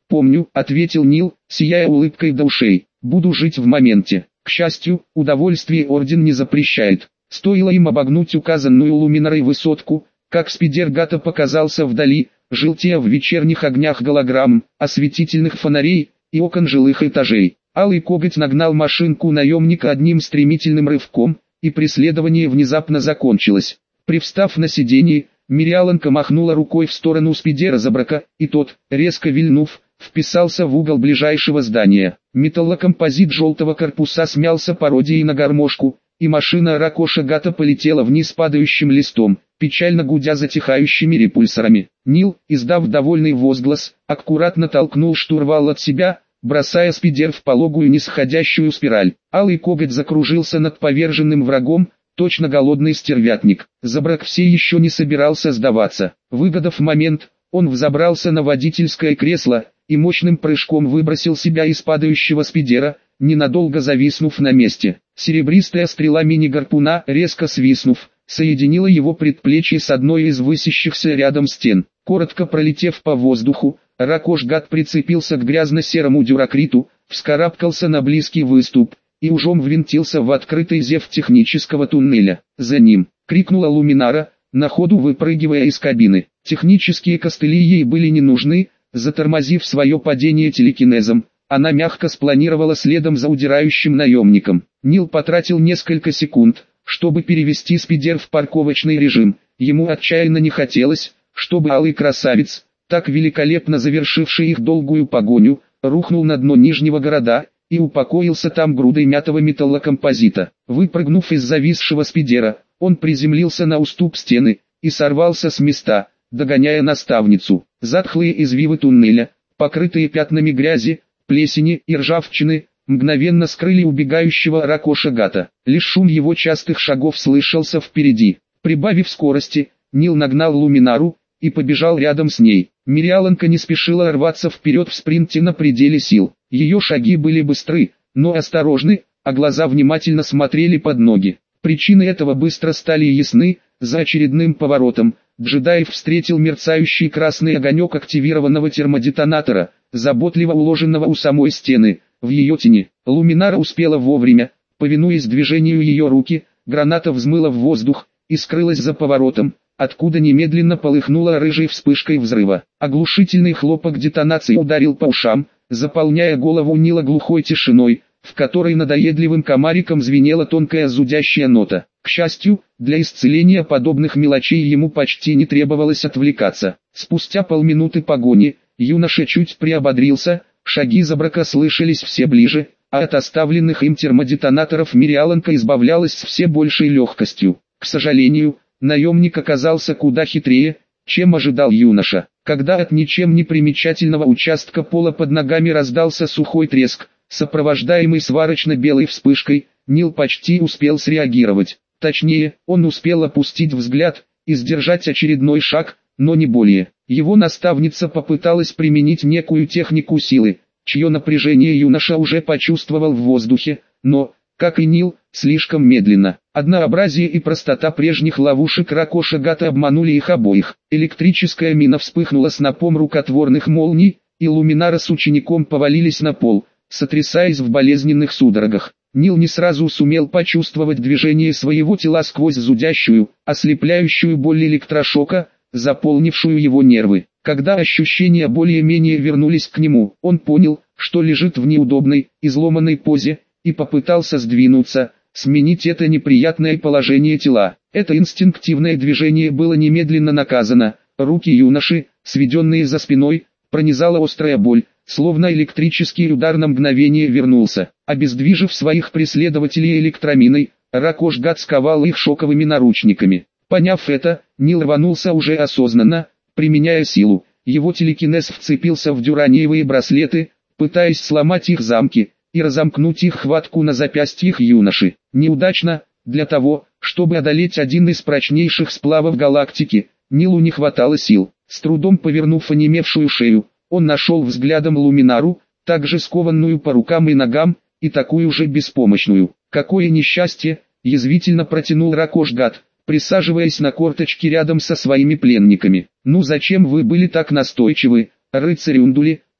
«Помню», — ответил Нил, сияя улыбкой до ушей. «Буду жить в моменте». К счастью, удовольствие орден не запрещает. Стоило им обогнуть указанную Луминарой высотку, как спидер Гата показался вдали, желтея в вечерних огнях голограмм, осветительных фонарей и окон жилых этажей. Алый коготь нагнал машинку наемника одним стремительным рывком, и преследование внезапно закончилось. Привстав на сиденье, Мириаланка махнула рукой в сторону спидера Забрака, и тот, резко вильнув, вписался в угол ближайшего здания. Металлокомпозит желтого корпуса смялся пародией на гармошку, и машина Ракоша Гата полетела вниз падающим листом, печально гудя затихающими репульсорами. Нил, издав довольный возглас, аккуратно толкнул штурвал от себя, бросая спидер в пологую нисходящую спираль. Алый коготь закружился над поверженным врагом, точно голодный стервятник. Забрак все еще не собирался сдаваться. Выгодав момент, он взобрался на водительское кресло и мощным прыжком выбросил себя из падающего спидера, ненадолго зависнув на месте. Серебристая стрела мини-гарпуна, резко свистнув, соединила его предплечье с одной из высящихся рядом стен. Коротко пролетев по воздуху, Ракош-Гат прицепился к грязно-серому дюракриту, вскарабкался на близкий выступ и ужом ввинтился в открытый зев технического туннеля. «За ним!» — крикнула Луминара, на ходу выпрыгивая из кабины. Технические костыли ей были не нужны, затормозив свое падение телекинезом, она мягко спланировала следом за удирающим наемником. Нил потратил несколько секунд, чтобы перевести спидер в парковочный режим. Ему отчаянно не хотелось, чтобы алый красавец, так великолепно завершивший их долгую погоню, рухнул на дно нижнего города и упокоился там грудой мятого металлокомпозита. Выпрыгнув из зависшего спидера, он приземлился на уступ стены и сорвался с места, догоняя наставницу. Затхлые извивы туннеля, покрытые пятнами грязи, плесени и ржавчины, мгновенно скрыли убегающего Ракоша Гата. Лишь шум его частых шагов слышался впереди. Прибавив скорости, Нил нагнал Луминару и побежал рядом с ней. Мириаланка не спешила рваться вперед в спринте на пределе сил. Ее шаги были быстры, но осторожны, а глаза внимательно смотрели под ноги. Причины этого быстро стали ясны. За очередным поворотом Джедаев встретил мерцающий красный огонек активированного термодетонатора, заботливо уложенного у самой стены. В ее тени Луминара успела вовремя, повинуясь движению ее руки, граната взмыла в воздух и скрылась за поворотом, откуда немедленно полыхнула рыжей вспышкой взрыва. Оглушительный хлопок детонации ударил по ушам, заполняя голову Нила глухой тишиной, в которой надоедливым комариком звенела тонкая зудящая нота. К счастью, для исцеления подобных мелочей ему почти не требовалось отвлекаться. Спустя полминуты погони, юноша чуть приободрился, шаги Забрака слышались все ближе, а от оставленных им термодетонаторов Мириаланка избавлялась с все большей легкостью. К сожалению, наемник оказался куда хитрее, чем ожидал юноша. Когда от ничем не примечательного участка пола под ногами раздался сухой треск, сопровождаемый сварочно-белой вспышкой, Нил почти успел среагировать. Точнее, он успел опустить взгляд и сдержать очередной шаг, но не более. Его наставница попыталась применить некую технику силы, чье напряжение юноша уже почувствовал в воздухе, но, как и Нил, слишком медленно. Однообразие и простота прежних ловушек Ракоша Гата обманули их обоих. Электрическая мина вспыхнула снопом рукотворных молний, и Луминара с учеником повалились на пол, сотрясаясь в болезненных судорогах. Нил не сразу сумел почувствовать движение своего тела сквозь зудящую, ослепляющую боль электрошока, заполнившую его нервы. Когда ощущения более-менее вернулись к нему, он понял, что лежит в неудобной, изломанной позе, и попытался сдвинуться, сменить это неприятное положение тела. Это инстинктивное движение было немедленно наказано. Руки юноши, сведенные за спиной, пронизала острая боль, словно электрический удар на мгновение вернулся. Обездвижив своих преследователей электроминой, Ракош Гат сковал их шоковыми наручниками. Поняв это, Нил рванулся уже осознанно, применяя силу. Его телекинез вцепился в дюраниевые браслеты, пытаясь сломать их замки и разомкнуть их хватку на запястьях юноши. Неудачно. Для того, чтобы одолеть один из прочнейших сплавов галактики, Нилу не хватало сил. С трудом повернув онемевшую шею, он нашел взглядом Луминару, также скованную по рукам и ногам, и такую же беспомощную. «Какое несчастье!» — язвительно протянул Ракош Гат, присаживаясь на корточки рядом со своими пленниками. «Ну зачем вы были так настойчивы, рыцарь Ундули?»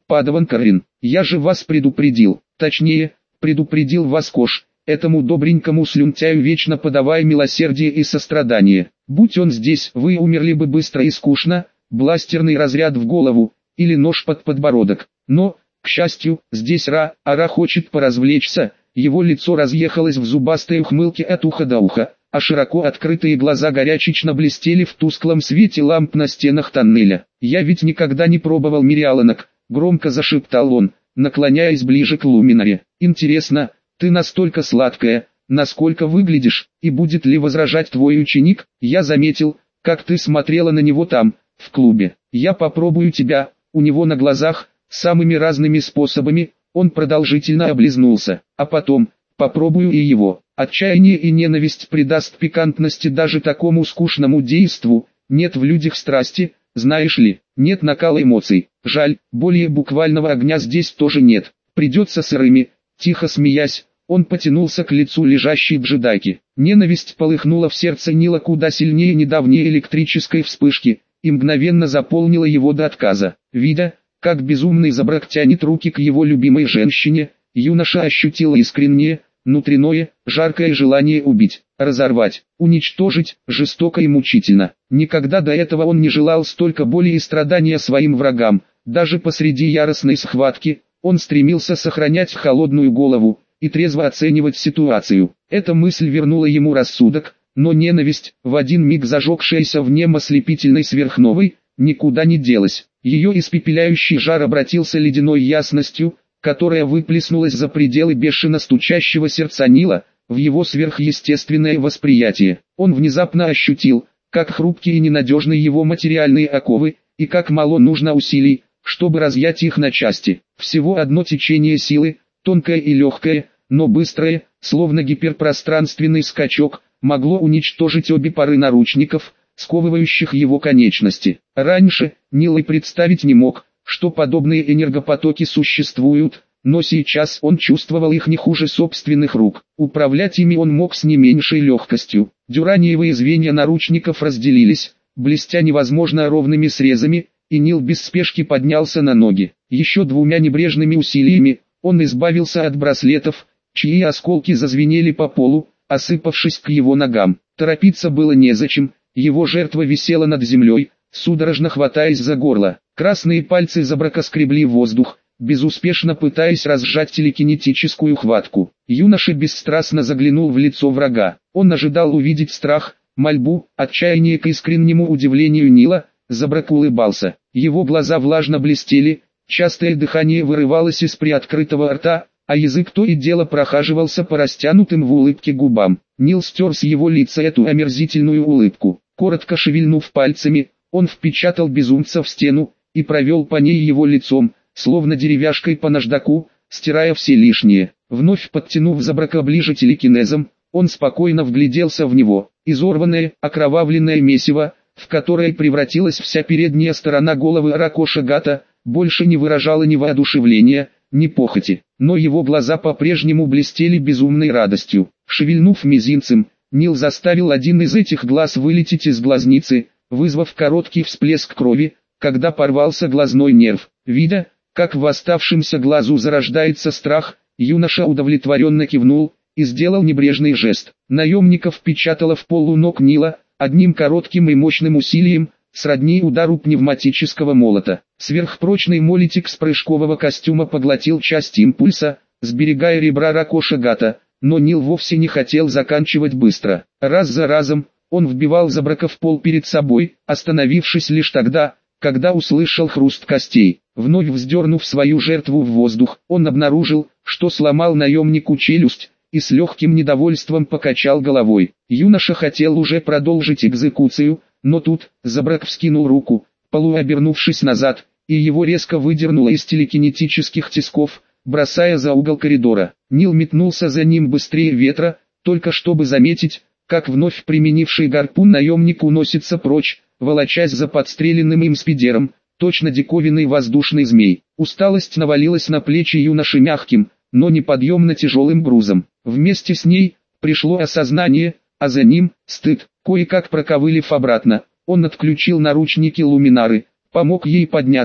Падаван Карин, я же вас предупредил, точнее, предупредил вас Кош, этому добренькому слюнтяю вечно подавая милосердие и сострадание. Будь он здесь, вы умерли бы быстро и скучно, бластерный разряд в голову, или нож под подбородок. Но, к счастью, здесь Ара хочет поразвлечься, его лицо разъехалось в зубастой ухмылке от уха до уха, а широко открытые глаза горячечно блестели в тусклом свете ламп на стенах тоннеля. «Я ведь никогда не пробовал мириаланок», — громко зашептал он, наклоняясь ближе к Луминаре. «Интересно, ты настолько сладкая, насколько выглядишь, и будет ли возражать твой ученик? Я заметил, как ты смотрела на него там, в клубе. Я попробую тебя». У него на глазах, самыми разными способами, он продолжительно облизнулся, а потом, попробую и его. Отчаяние и ненависть придаст пикантности даже такому скучному действу, нет в людях страсти, знаешь ли, нет накала эмоций. Жаль, более буквального огня здесь тоже нет, придется сырыми. Тихо смеясь, он потянулся к лицу лежащей джедайки. Ненависть полыхнула в сердце Нила куда сильнее недавней электрической вспышки, и мгновенно заполнила его до отказа. Видя, как безумный Забрак тянет руки к его любимой женщине, юноша ощутил искреннее, внутреннее, жаркое желание убить, разорвать, уничтожить, жестоко и мучительно. Никогда до этого он не желал столько боли и страдания своим врагам, даже посреди яростной схватки, он стремился сохранять холодную голову и трезво оценивать ситуацию. Эта мысль вернула ему рассудок, но ненависть, в один миг зажегшаяся в нем ослепительной сверхновой, никуда не делась. Ее испепеляющий жар обратился ледяной ясностью, которая выплеснулась за пределы бешено стучащего сердца Нила, в его сверхъестественное восприятие. Он внезапно ощутил, как хрупкие и ненадежны его материальные оковы, и как мало нужно усилий, чтобы разъять их на части. Всего одно течение силы, тонкое и легкое, но быстрое, словно гиперпространственный скачок, могло уничтожить обе пары наручников, сковывающих его конечности. Раньше Нил и представить не мог, что подобные энергопотоки существуют, но сейчас он чувствовал их не хуже собственных рук. Управлять ими он мог с не меньшей легкостью. Дюраниевые звенья наручников разделились, блестя невозможно ровными срезами, и Нил без спешки поднялся на ноги. Еще двумя небрежными усилиями он избавился от браслетов, чьи осколки зазвенели по полу, осыпавшись к его ногам. Торопиться было незачем, его жертва висела над землей, судорожно хватаясь за горло. Красные пальцы Забрака скребли воздух, безуспешно пытаясь разжать телекинетическую хватку. Юноша бесстрастно заглянул в лицо врага. Он ожидал увидеть страх, мольбу, отчаяние. К искреннему удивлению Нила, Забрак улыбался. Его глаза влажно блестели, частое дыхание вырывалось из приоткрытого рта, а язык то и дело прохаживался по растянутым в улыбке губам. Нил стер с его лица эту омерзительную улыбку. Коротко шевельнув пальцами, он впечатал безумца в стену и провел по ней его лицом, словно деревяшкой по наждаку, стирая все лишнее. Вновь подтянув Забрака ближе телекинезом, он спокойно вгляделся в него. Изорванное, окровавленное месиво, в которое превратилась вся передняя сторона головы Ракоша Гата, больше не выражало ни воодушевления, ни похоти, но его глаза по-прежнему блестели безумной радостью. Шевельнув мизинцем, Нил заставил один из этих глаз вылететь из глазницы, вызвав короткий всплеск крови, когда порвался глазной нерв. Видя, как в оставшемся глазу зарождается страх, юноша удовлетворенно кивнул и сделал небрежный жест. Наемника впечатало в пол у ног Нила, одним коротким и мощным усилием, сродни удару пневматического молота. Сверхпрочный молотик с прыжкового костюма поглотил часть импульса, сберегая ребра Ракоша Гата, но Нил вовсе не хотел заканчивать быстро. Раз за разом, он вбивал Забрака в пол перед собой, остановившись лишь тогда, когда услышал хруст костей. Вновь вздернув свою жертву в воздух, он обнаружил, что сломал наемнику челюсть, и с легким недовольством покачал головой. Юноша хотел уже продолжить экзекуцию, но тут Забрак вскинул руку, полуобернувшись назад, и его резко выдернуло из телекинетических тисков, бросая за угол коридора. Нил метнулся за ним быстрее ветра, только чтобы заметить, как вновь применивший гарпун наемник уносится прочь, волочась за подстреленным им спидером, точно диковинный воздушный змей. Усталость навалилась на плечи юноши мягким, но неподъемно тяжелым грузом. Вместе с ней пришло осознание, а за ним стыд. Кое-как проковылив обратно, он отключил наручники Луминары, помог ей подняться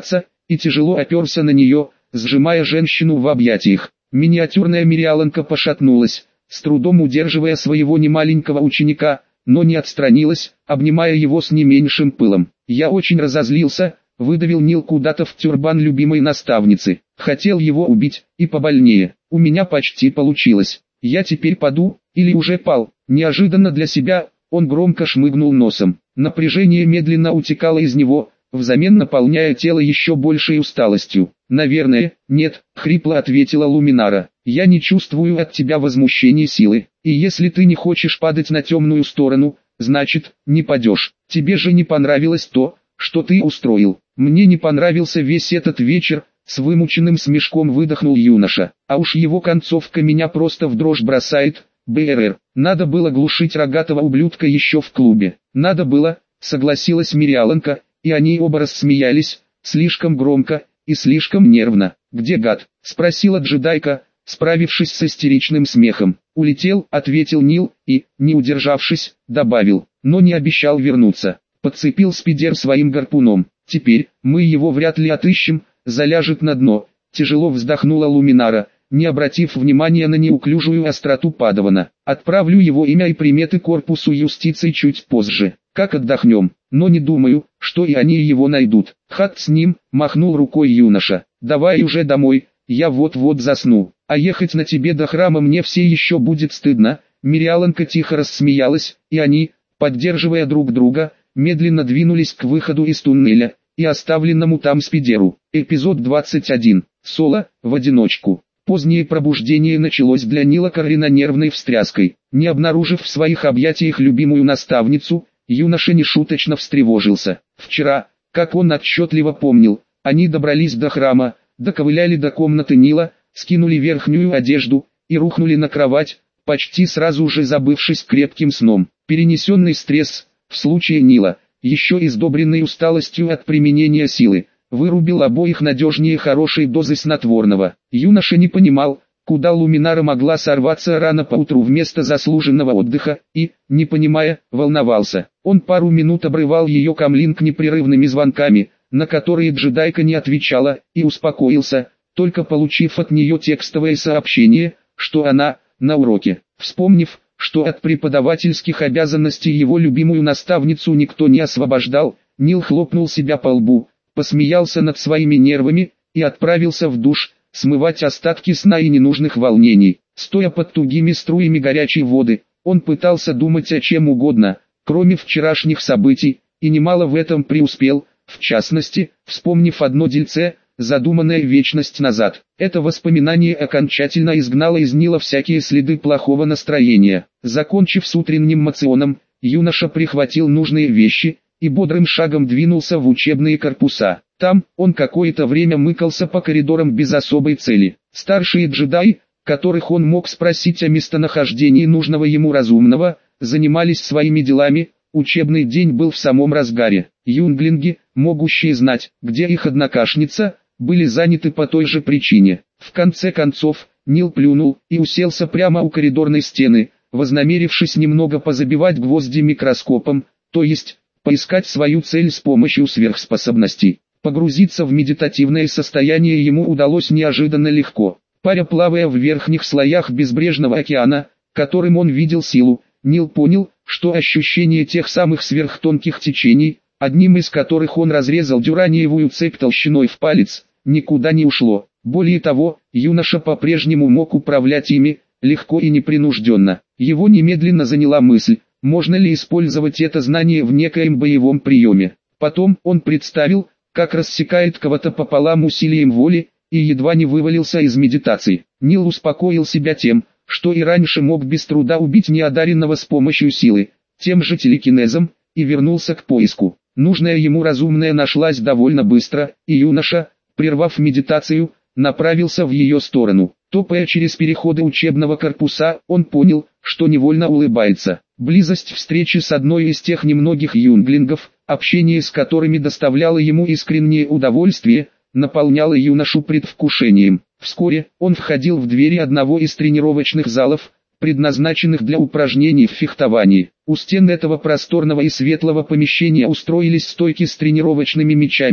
и тяжело оперся на нее, сжимая женщину в объятиях. Миниатюрная Мириаланка пошатнулась, с трудом удерживая своего немаленького ученика, но не отстранилась, обнимая его с не меньшим пылом. «Я очень разозлился», — выдавил Нил куда-то в тюрбан любимой наставницы. «Хотел его убить, и побольнее. У меня почти получилось. Я теперь паду, или уже пал». Неожиданно для себя, он громко шмыгнул носом. Напряжение медленно утекало из него, взамен наполняя тело еще большей усталостью. «Наверное, нет», — хрипло ответила Луминара. «Я не чувствую от тебя возмущения силы, и если ты не хочешь падать на темную сторону, значит, не падешь. Тебе же не понравилось то, что ты устроил. Мне не понравился весь этот вечер», — с вымученным смешком выдохнул юноша. «А уж его концовка меня просто в дрожь бросает. БРР, надо было глушить рогатого ублюдка еще в клубе». «Надо было», — согласилась Мириаланка, и они оба рассмеялись, слишком громко и слишком нервно. «Где гад?» — спросила джедайка, справившись с истеричным смехом. «Улетел», — ответил Нил, и, не удержавшись, добавил, но не обещал вернуться. Подцепил спидер своим гарпуном. «Теперь, мы его вряд ли отыщем, заляжет на дно», — тяжело вздохнула Луминара, не обратив внимания на неуклюжую остроту Падавана. «Отправлю его имя и приметы корпусу юстиции чуть позже, как отдохнем, но не думаю, что и они его найдут». «Хат с ним», — махнул рукой юноша. «Давай уже домой, я вот-вот засну, а ехать на тебе до храма мне все еще будет стыдно». Мириаланка тихо рассмеялась, и они, поддерживая друг друга, медленно двинулись к выходу из туннеля и оставленному там спидеру. Эпизод 21. Соло, в одиночку. Позднее пробуждение началось для Нила Каррина нервной встряской. Не обнаружив в своих объятиях любимую наставницу, юноша нешуточно встревожился. Вчера, как он отчетливо помнил, они добрались до храма, доковыляли до комнаты Нила, скинули верхнюю одежду и рухнули на кровать, почти сразу же забывшись крепким сном. Перенесенный стресс, в случае Нила, еще и сдобренный усталостью от применения силы, вырубил обоих надежнее хорошей дозы снотворного. Юноша не понимал, куда Луминара могла сорваться рано поутру вместо заслуженного отдыха, и, не понимая, волновался. Он пару минут обрывал ее камлинг непрерывными звонками, на которые джедайка не отвечала, и успокоился, только получив от нее текстовое сообщение, что она на уроке. Вспомнив, что от преподавательских обязанностей его любимую наставницу никто не освобождал, Нил хлопнул себя по лбу, посмеялся над своими нервами и отправился в душ, смывать остатки сна и ненужных волнений. Стоя под тугими струями горячей воды, он пытался думать о чем угодно, кроме вчерашних событий, и немало в этом преуспел, в частности, вспомнив одно дельце, задуманное вечность назад. Это воспоминание окончательно изгнало из Нила всякие следы плохого настроения. Закончив с утренним моционом, юноша прихватил нужные вещи и бодрым шагом двинулся в учебные корпуса. Там, он какое-то время мыкался по коридорам без особой цели. Старшие джедаи, которых он мог спросить о местонахождении нужного ему разумного, занимались своими делами, учебный день был в самом разгаре. Юнглинги, могущие знать, где их однокашница, были заняты по той же причине. В конце концов, Нил плюнул и уселся прямо у коридорной стены, вознамерившись немного позабивать гвозди микроскопом, то есть, поискать свою цель с помощью сверхспособностей. Погрузиться в медитативное состояние ему удалось неожиданно легко. Паря плавая в верхних слоях безбрежного океана, которым он видел силу, Нил понял, что ощущение тех самых сверхтонких течений, одним из которых он разрезал дюраниевую цепь толщиной в палец, никуда не ушло. Более того, юноша по-прежнему мог управлять ими, легко и непринужденно. Его немедленно заняла мысль, можно ли использовать это знание в некоем боевом приеме. Потом он представил, как рассекает кого-то пополам усилием воли, и едва не вывалился из медитации. Нил успокоил себя тем, что и раньше мог без труда убить неодаренного с помощью силы, тем же телекинезом, и вернулся к поиску. Нужная ему разумная нашлась довольно быстро, и юноша, прервав медитацию, направился в ее сторону. Топая через переходы учебного корпуса, он понял, что невольно улыбается. Близость встречи с одной из тех немногих юнглингов, общение с которыми доставляло ему искреннее удовольствие, наполняло юношу предвкушением. Вскоре, он входил в двери одного из тренировочных залов, предназначенных для упражнений в фехтовании. У стен этого просторного и светлого помещения устроились стойки с тренировочными мячами,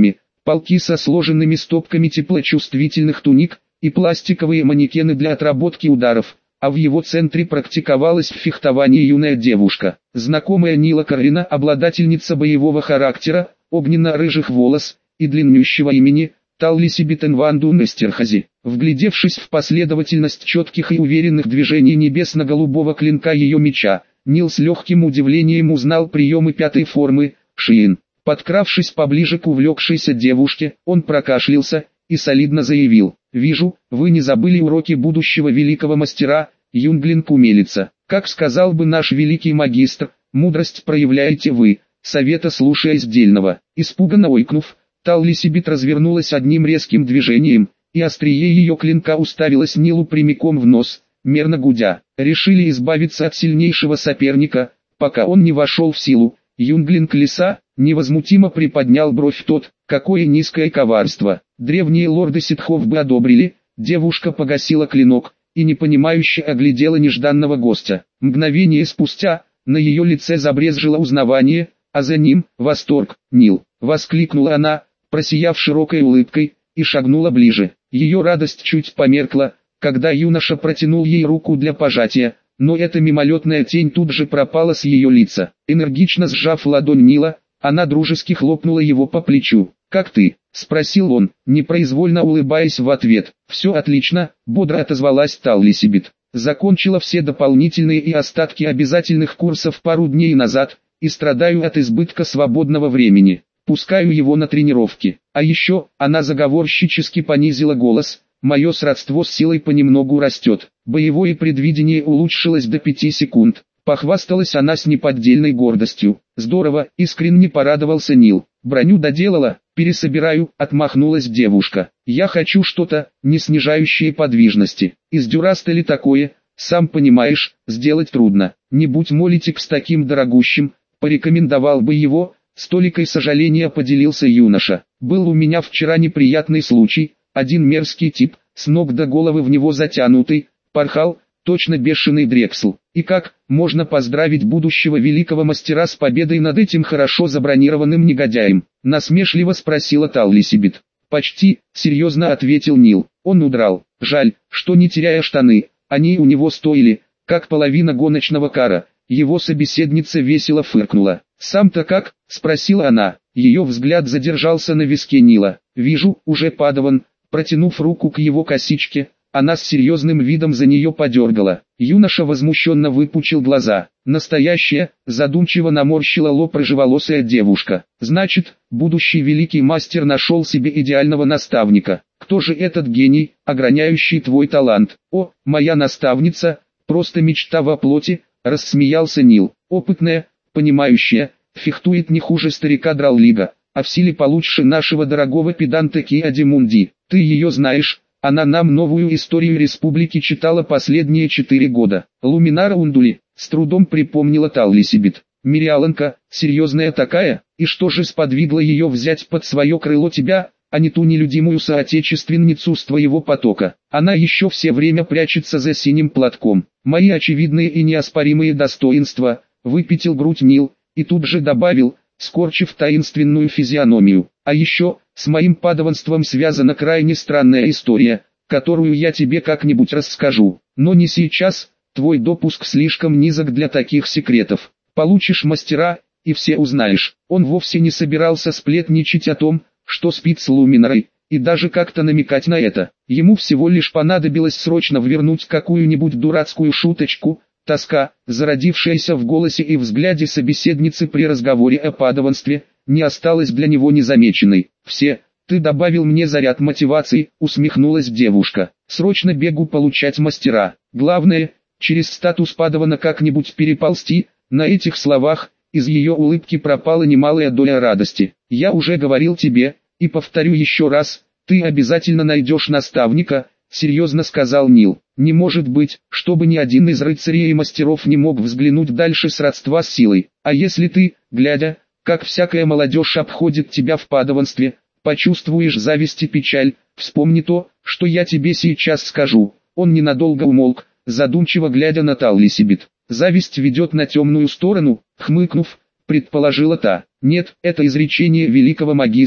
полки со сложенными стопками теплочувствительных туник и пластиковые манекены для отработки ударов, а в его центре практиковалась в фехтовании юная девушка. Знакомая Нила Каррина, обладательница боевого характера, огненно-рыжих волос и длиннющего имени, Таллисибит Энванду Нестерхази. Вглядевшись в последовательность четких и уверенных движений небесно-голубого клинка ее меча, Нил с легким удивлением узнал приемы пятой формы, Шиин. Подкравшись поближе к увлекшейся девушке, он прокашлялся и солидно заявил: «Вижу, вы не забыли уроки будущего великого мастера, юнглинг-умелица. Как сказал бы наш великий магистр, мудрость проявляете вы, совета слушаясь дельного». Испуганно ойкнув, Таллисибит развернулась одним резким движением, и острие ее клинка уставилось Нилу прямиком в нос, мерно гудя. Решили избавиться от сильнейшего соперника, пока он не вошел в силу. Юнглинг Лиса невозмутимо приподнял бровь. Тот, какое низкое коварство. Древние лорды ситхов бы одобрили. Девушка погасила клинок и непонимающе оглядела нежданного гостя. Мгновение спустя на ее лице забрезжило узнавание, а за ним восторг. «Нил!» — воскликнула она, просияв широкой улыбкой, и шагнула ближе. Ее радость чуть померкла, когда юноша протянул ей руку для пожатия, но эта мимолетная тень тут же пропала с ее лица. Энергично сжав ладонь Нила, она дружески хлопнула его по плечу. «Как ты?» — спросил он, непроизвольно улыбаясь в ответ. «Все отлично», — бодро отозвалась Таллисибит. «Закончила все дополнительные и остатки обязательных курсов пару дней назад, и страдаю от избытка свободного времени. Пускаю его на тренировки. А еще», — она заговорщически понизила голос, «мое сродство с силой понемногу растет. Боевое предвидение улучшилось до 5 секунд». Похвасталась она с неподдельной гордостью. «Здорово», — искренне порадовался Нил. «Броню доделала?» «Пересобираю», — отмахнулась девушка. «Я хочу что-то, не снижающее подвижности. Из дюрастали такое, сам понимаешь, сделать трудно. Не будь молитик с таким дорогущим, порекомендовал бы его». С толикой сожаления поделился юноша. «Был у меня вчера неприятный случай. Один мерзкий тип, с ног до головы в него затянутый, порхал, точно бешеный Дрексл. И как можно поздравить будущего великого мастера с победой над этим хорошо забронированным негодяем?» Насмешливо спросила Таллисибит. «Почти», — серьезно ответил Нил. «Он удрал. Жаль, что не теряя штаны, они у него стоили, как половина гоночного кара». Его собеседница весело фыркнула. «Сам-то как?» — спросила она. Ее взгляд задержался на виске Нила. «Вижу, уже падаван». Протянув руку к его косичке, она с серьезным видом за нее подергала. Юноша возмущенно выпучил глаза. «Настоящая», — задумчиво наморщила лоб рыжеволосая девушка. «Значит, будущий великий мастер нашел себе идеального наставника. Кто же этот гений, ограняющий твой талант?» «О, моя наставница, просто мечта во плоти», — рассмеялся Нил. «Опытная, понимающая, фехтует не хуже старика Драллига, а в силе получше нашего дорогого педанта Киадимунди. Ты ее знаешь, она нам новую историю республики читала последние 4 года». «Луминара Ундули», — с трудом припомнила Таллисибит. «Мириаланка, серьезная такая, и что же сподвигло ее взять под свое крыло тебя, а не ту нелюдимую соотечественницу с твоего потока? Она еще все время прячется за синим платком». «Мои очевидные и неоспоримые достоинства», — выпятил грудь Нил, и тут же добавил, скорчив таинственную физиономию. «А еще, с моим падаванством связана крайне странная история, которую я тебе как-нибудь расскажу. Но не сейчас, твой допуск слишком низок для таких секретов. Получишь мастера, и все узнаешь». Он вовсе не собирался сплетничать о том, что спит с Луминарой, и даже как-то намекать на это. Ему всего лишь понадобилось срочно ввернуть какую-нибудь дурацкую шуточку. Тоска, зародившаяся в голосе и взгляде собеседницы при разговоре о падаванстве, не осталась для него незамеченной. «Ты добавил мне заряд мотивации», — усмехнулась девушка. «Срочно бегу получать мастера. Главное, через статус падавана как-нибудь переползти». На этих словах из ее улыбки пропала немалая доля радости. «Я уже говорил тебе, и повторю еще раз, ты обязательно найдешь наставника», — серьезно сказал Нил. «Не может быть, чтобы ни один из рыцарей и мастеров не мог взглянуть дальше сродства с силой. А если ты, глядя, как всякая молодежь обходит тебя в падаванстве, почувствуешь зависть и печаль, вспомни то, что я тебе сейчас скажу». Он ненадолго умолк, задумчиво глядя на Таллисибит. «Зависть ведет на темную сторону», — хмыкнув, предположила та. «Нет, это изречение великого магистра»,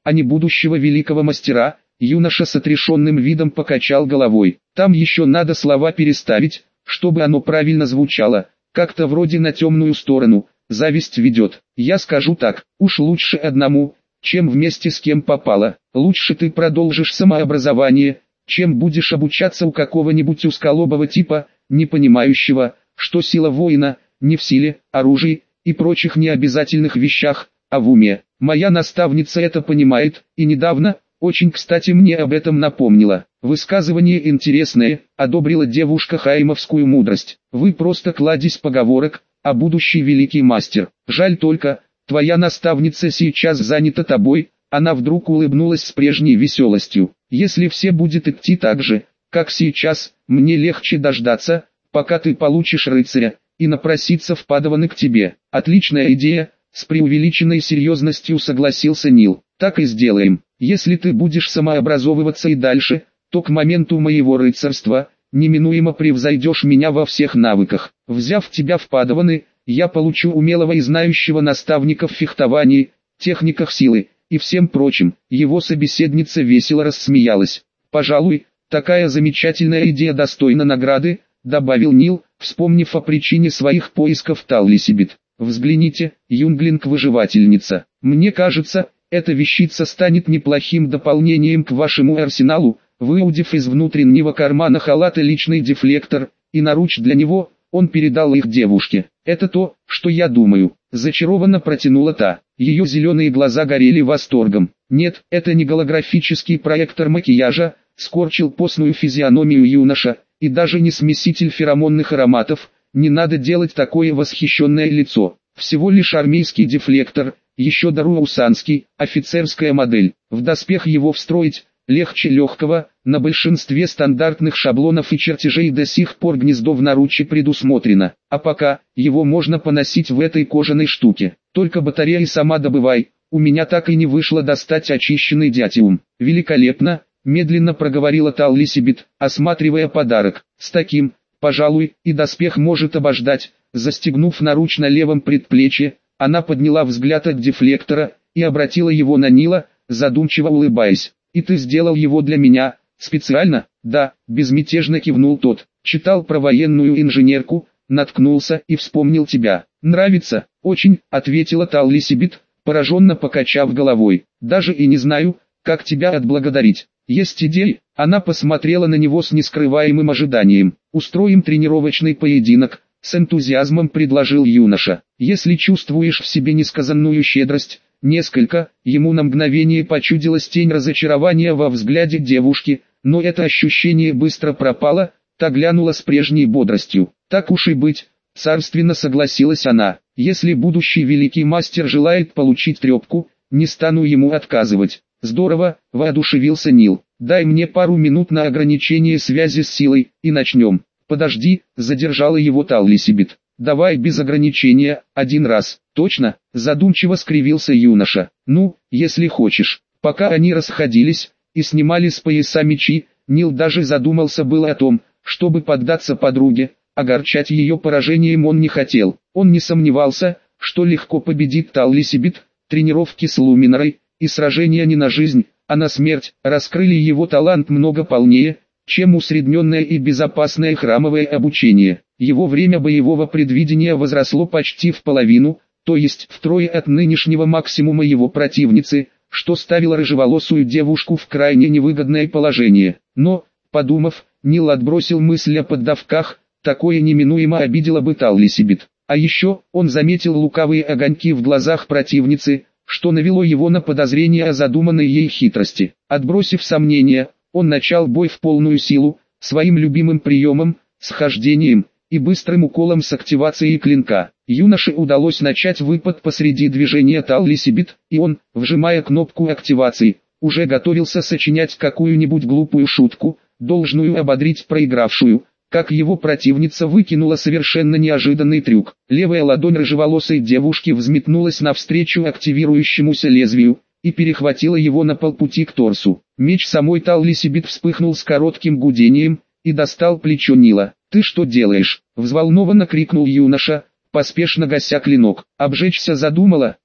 а не будущего великого мастера. Юноша с отрешенным видом покачал головой. Там еще надо слова переставить, чтобы оно правильно звучало, как-то вроде на темную сторону, зависть ведет. Я скажу так, уж лучше одному, чем вместе с кем попало. Лучше ты продолжишь самообразование, чем будешь обучаться у какого-нибудь узколобого типа, не понимающего, что сила воина, не в силе, оружии и прочих необязательных вещах, а в уме. Моя наставница это понимает, и недавно, очень кстати мне об этом напомнила. Высказывание интересное, одобрила девушка хаймовскую мудрость. Вы просто кладезь поговорок, а будущий великий мастер. Жаль только, твоя наставница сейчас занята тобой. Она вдруг улыбнулась с прежней веселостью. Если все будет идти так же, как сейчас, мне легче дождаться, пока ты получишь рыцаря, и напроситься в падаваны к тебе. Отличная идея, с преувеличенной серьезностью согласился Нил. Так и сделаем. Если ты будешь самообразовываться и дальше, то к моменту моего рыцарства, неминуемо превзойдешь меня во всех навыках. Взяв тебя в падаваны, я получу умелого и знающего наставника в фехтовании, техниках силы и всем прочем. Его собеседница весело рассмеялась. Пожалуй, такая замечательная идея достойна награды, добавил Нил, вспомнив о причине своих поисков Таллисибит. Взгляните, юнглинг-выживательница. Мне кажется, эта вещица станет неплохим дополнением к вашему арсеналу. Выудив из внутреннего кармана халата личный дефлектор и наруч для него, он передал их девушке. «Это то, что я думаю», – зачарованно протянула та. Ее зеленые глаза горели восторгом. «Нет, это не голографический проектор макияжа», – скорчил постную физиономию юноша, «и даже не смеситель феромонных ароматов, не надо делать такое восхищенное лицо. Всего лишь армейский дефлектор, еще даруаусанский, офицерская модель. В доспех его встроить легче легкого, на большинстве стандартных шаблонов и чертежей до сих пор гнездо в наруче предусмотрено, а пока, его можно поносить в этой кожаной штуке. Только батареи сама добывай, у меня так и не вышло достать очищенный дятиум». «Великолепно», медленно проговорила Таллисибит, осматривая подарок. «С таким, пожалуй, и доспех может обождать». Застегнув наруч на левом предплечье, она подняла взгляд от дефлектора и обратила его на Нила, задумчиво улыбаясь. «И ты сделал его для меня, специально?» «Да», безмятежно кивнул тот. «Читал про военную инженерку, наткнулся и вспомнил тебя». «Нравится?» «Очень», ответила Таллисибит, пораженно покачав головой. «Даже и не знаю, как тебя отблагодарить. Есть идеи?» Она посмотрела на него с нескрываемым ожиданием. «Устроим тренировочный поединок», с энтузиазмом предложил юноша. «Если чувствуешь в себе несказанную щедрость». Несколько, ему на мгновение почудилась тень разочарования во взгляде девушки, но это ощущение быстро пропало, та глянула с прежней бодростью. «Так уж и быть», царственно согласилась она. «Если будущий великий мастер желает получить трепку, не стану ему отказывать». «Здорово», воодушевился Нил. «Дай мне пару минут на ограничение связи с силой, и начнем». «Подожди», задержала его Таллисибит. «Давай без ограничения, один раз». «Точно?» – задумчиво скривился юноша. «Ну, если хочешь». Пока они расходились и снимали с пояса мечи, Нил даже задумался было о том, чтобы поддаться подруге. Огорчать ее поражением он не хотел. Он не сомневался, что легко победит Таллисибит. Тренировки с Луминарой и сражения не на жизнь, а на смерть раскрыли его талант много полнее, чем усредненное и безопасное храмовое обучение. Его время боевого предвидения возросло почти в половину, то есть втрое от нынешнего максимума его противницы, что ставило рыжеволосую девушку в крайне невыгодное положение. Но, подумав, Нил отбросил мысль о поддавках, такое неминуемо обидело бы Таллисибит. А еще, он заметил лукавые огоньки в глазах противницы, что навело его на подозрение о задуманной ей хитрости. Отбросив сомнения, он начал бой в полную силу, своим любимым приемом, схождением и быстрым уколом с активацией клинка. Юноше удалось начать выпад посреди движения Таллисибит, и он, вжимая кнопку активации, уже готовился сочинять какую-нибудь глупую шутку, должную ободрить проигравшую, как его противница выкинула совершенно неожиданный трюк. Левая ладонь рыжеволосой девушки взметнулась навстречу активирующемуся лезвию и перехватила его на полпути к торсу. Меч самой Таллисибит вспыхнул с коротким гудением и достал плечо Нила. «Ты что делаешь?» – взволнованно крикнул юноша, поспешно гася клинок. «Обжечься задумала?»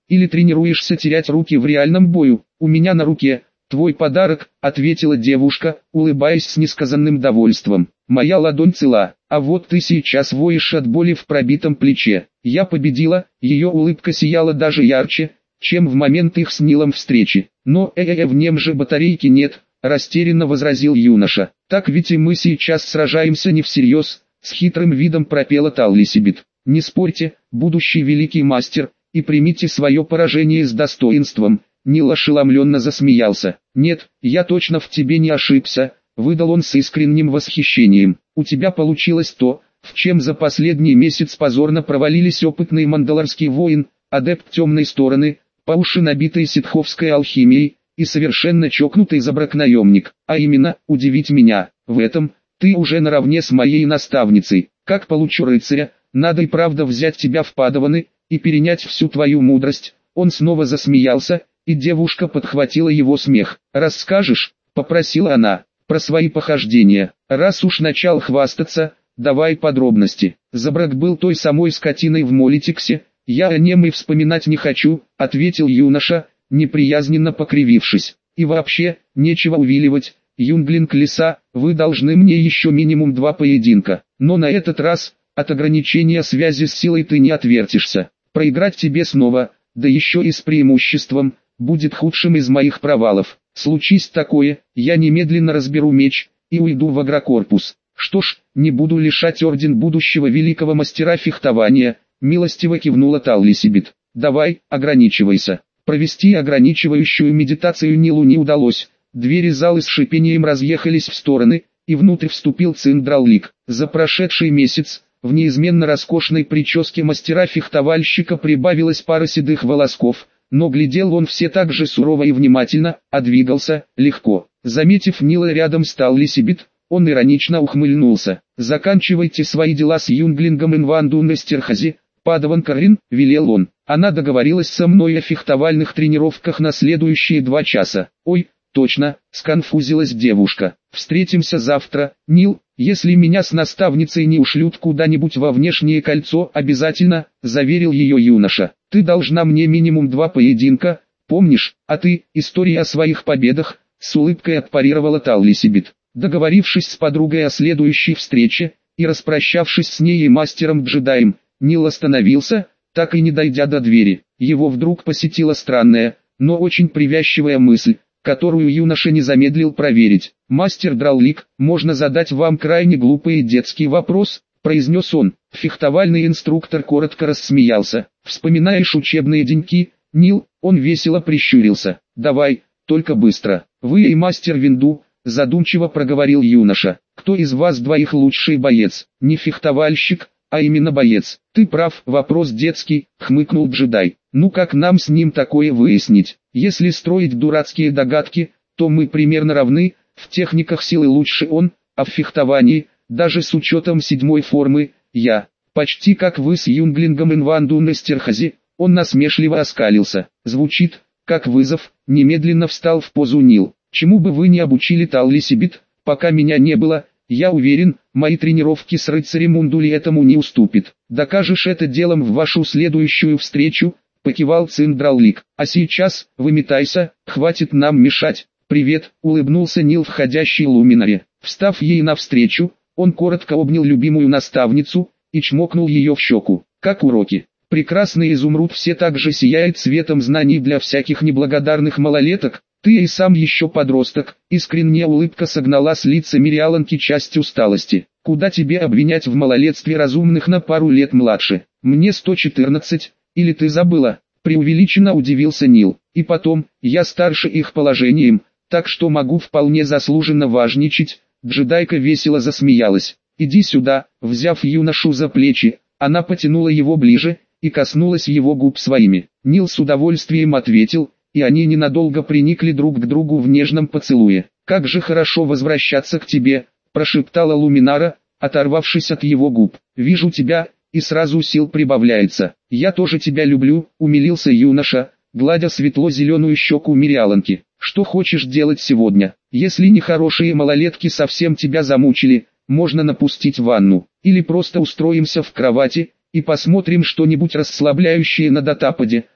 или тренируешься терять руки в реальном бою? У меня на руке твой подарок, ответила девушка, улыбаясь с несказанным довольством. Моя ладонь цела, а вот ты сейчас воешь от боли в пробитом плече. Я победила, ее улыбка сияла даже ярче, чем в момент их с Нилом встречи. Но в нем же батарейки нет, растерянно возразил юноша. Так ведь и мы сейчас сражаемся не всерьез, с хитрым видом пропела Таллисибит. Не спорьте, будущий великий мастер, и примите свое поражение с достоинством. Нил ошеломленно засмеялся. «Нет, я точно в тебе не ошибся», — выдал он с искренним восхищением. «У тебя получилось то, в чем за последний месяц позорно провалились опытный мандалорский воин, адепт темной стороны, по уши набитый ситховской алхимией, и совершенно чокнутый забракнаемник, а именно, удивить меня. В этом ты уже наравне с моей наставницей. Как получу рыцаря, надо и правда взять тебя в падаваны и перенять всю твою мудрость». Он снова засмеялся, и девушка подхватила его смех. «Расскажешь?» — попросила она. «Про свои похождения. Раз уж начал хвастаться, давай подробности». Забрак был той самой скотиной в Молитиксе. «Я о нем и вспоминать не хочу», — ответил юноша, неприязненно покривившись. «И вообще, нечего увиливать, юнглинг леса, вы должны мне еще минимум 2 поединка. Но на этот раз, от ограничения связи с силой ты не отвертишься. Проиграть тебе снова, да еще и с преимуществом, будет худшим из моих провалов. Случись такое, я немедленно разберу меч и уйду в агрокорпус. Что ж, не буду лишать орден будущего великого мастера фехтования», — милостиво кивнула Таллисибит. «Давай, ограничивайся». Провести ограничивающую медитацию Нилу не удалось. Двери зала с шипением разъехались в стороны, и внутрь вступил Циндраллик. За прошедший месяц, в неизменно роскошной прическе мастера-фехтовальщика прибавилась пара седых волосков, но глядел он все так же сурово и внимательно, а двигался легко. Заметив Нила рядом с Таллисибит, он иронично ухмыльнулся. «Заканчивайте свои дела с юнглингом Инванду Настерхази, падаван Карин», — велел он. «Она договорилась со мной о фехтовальных тренировках на следующие 2 часа». «Ой, точно», — сконфузилась девушка. «Встретимся завтра, Нил, если меня с наставницей не ушлют куда-нибудь во внешнее кольцо, обязательно», — заверил ее юноша. «Ты должна мне минимум 2 поединка, помнишь, а ты, история о своих победах», — с улыбкой отпарировала Таллисибит. Договорившись с подругой о следующей встрече, и распрощавшись с ней и мастером-джедаем, Нил остановился, так и не дойдя до двери. Его вдруг посетила странная, но очень привязчивая мысль, которую юноша не замедлил проверить. «Мастер Драллик, можно задать вам крайне глупый детский вопрос?» — произнес он. Фехтовальный инструктор коротко рассмеялся. «Вспоминаешь учебные деньки, Нил?» Он весело прищурился. «Давай, только быстро. Вы и мастер Винду», — задумчиво проговорил юноша. «Кто из вас двоих лучший боец? Не фехтовальщик, а именно боец». «Ты прав, вопрос детский», — хмыкнул джедай. «Ну как нам с ним такое выяснить? Если строить дурацкие догадки, то мы примерно равны, в техниках силы лучше он, а в фехтовании, даже с учетом 7-й формы, я. Почти как вы с юнглингом Инванду Настерхази». Он насмешливо оскалился. «Звучит, как вызов», — немедленно встал в позу Нил. «Чему бы вы ни обучили Таллисибит, пока меня не было, я уверен, мои тренировки с рыцарем Ундули этому не уступит. Докажешь это делом в вашу следующую встречу», — покивал Циндраллик. «А сейчас, выметайся, хватит нам мешать». «Привет», — улыбнулся Нил входящей Луминаре. Встав ей навстречу, он коротко обнял любимую наставницу и чмокнул ее в щеку. «Как уроки?» «Прекрасный изумруд все так же сияет светом знаний для всяких неблагодарных малолеток. Ты и сам еще подросток». Искренняя улыбка согнала с лица Мириаланки часть усталости. «Куда тебе обвинять в малолетстве разумных на пару лет младше? Мне 114, или ты забыла?» Преувеличенно удивился Нил. «И потом, я старше их положением, так что могу вполне заслуженно важничать». Джедайка весело засмеялась. «Иди сюда», взяв юношу за плечи, она потянула его ближе и коснулась его губ своими. Нил с удовольствием ответил, и они ненадолго приникли друг к другу в нежном поцелуе. «Как же хорошо возвращаться к тебе», прошептала Луминара, оторвавшись от его губ. «Вижу тебя, и сразу сил прибавляется». «Я тоже тебя люблю», умилился юноша, гладя светло-зеленую щеку Мириаланки. «Что хочешь делать сегодня? Если нехорошие малолетки совсем тебя замучили, можно напустить ванну, или просто устроимся в кровати и посмотрим что-нибудь расслабляющее на датападе»,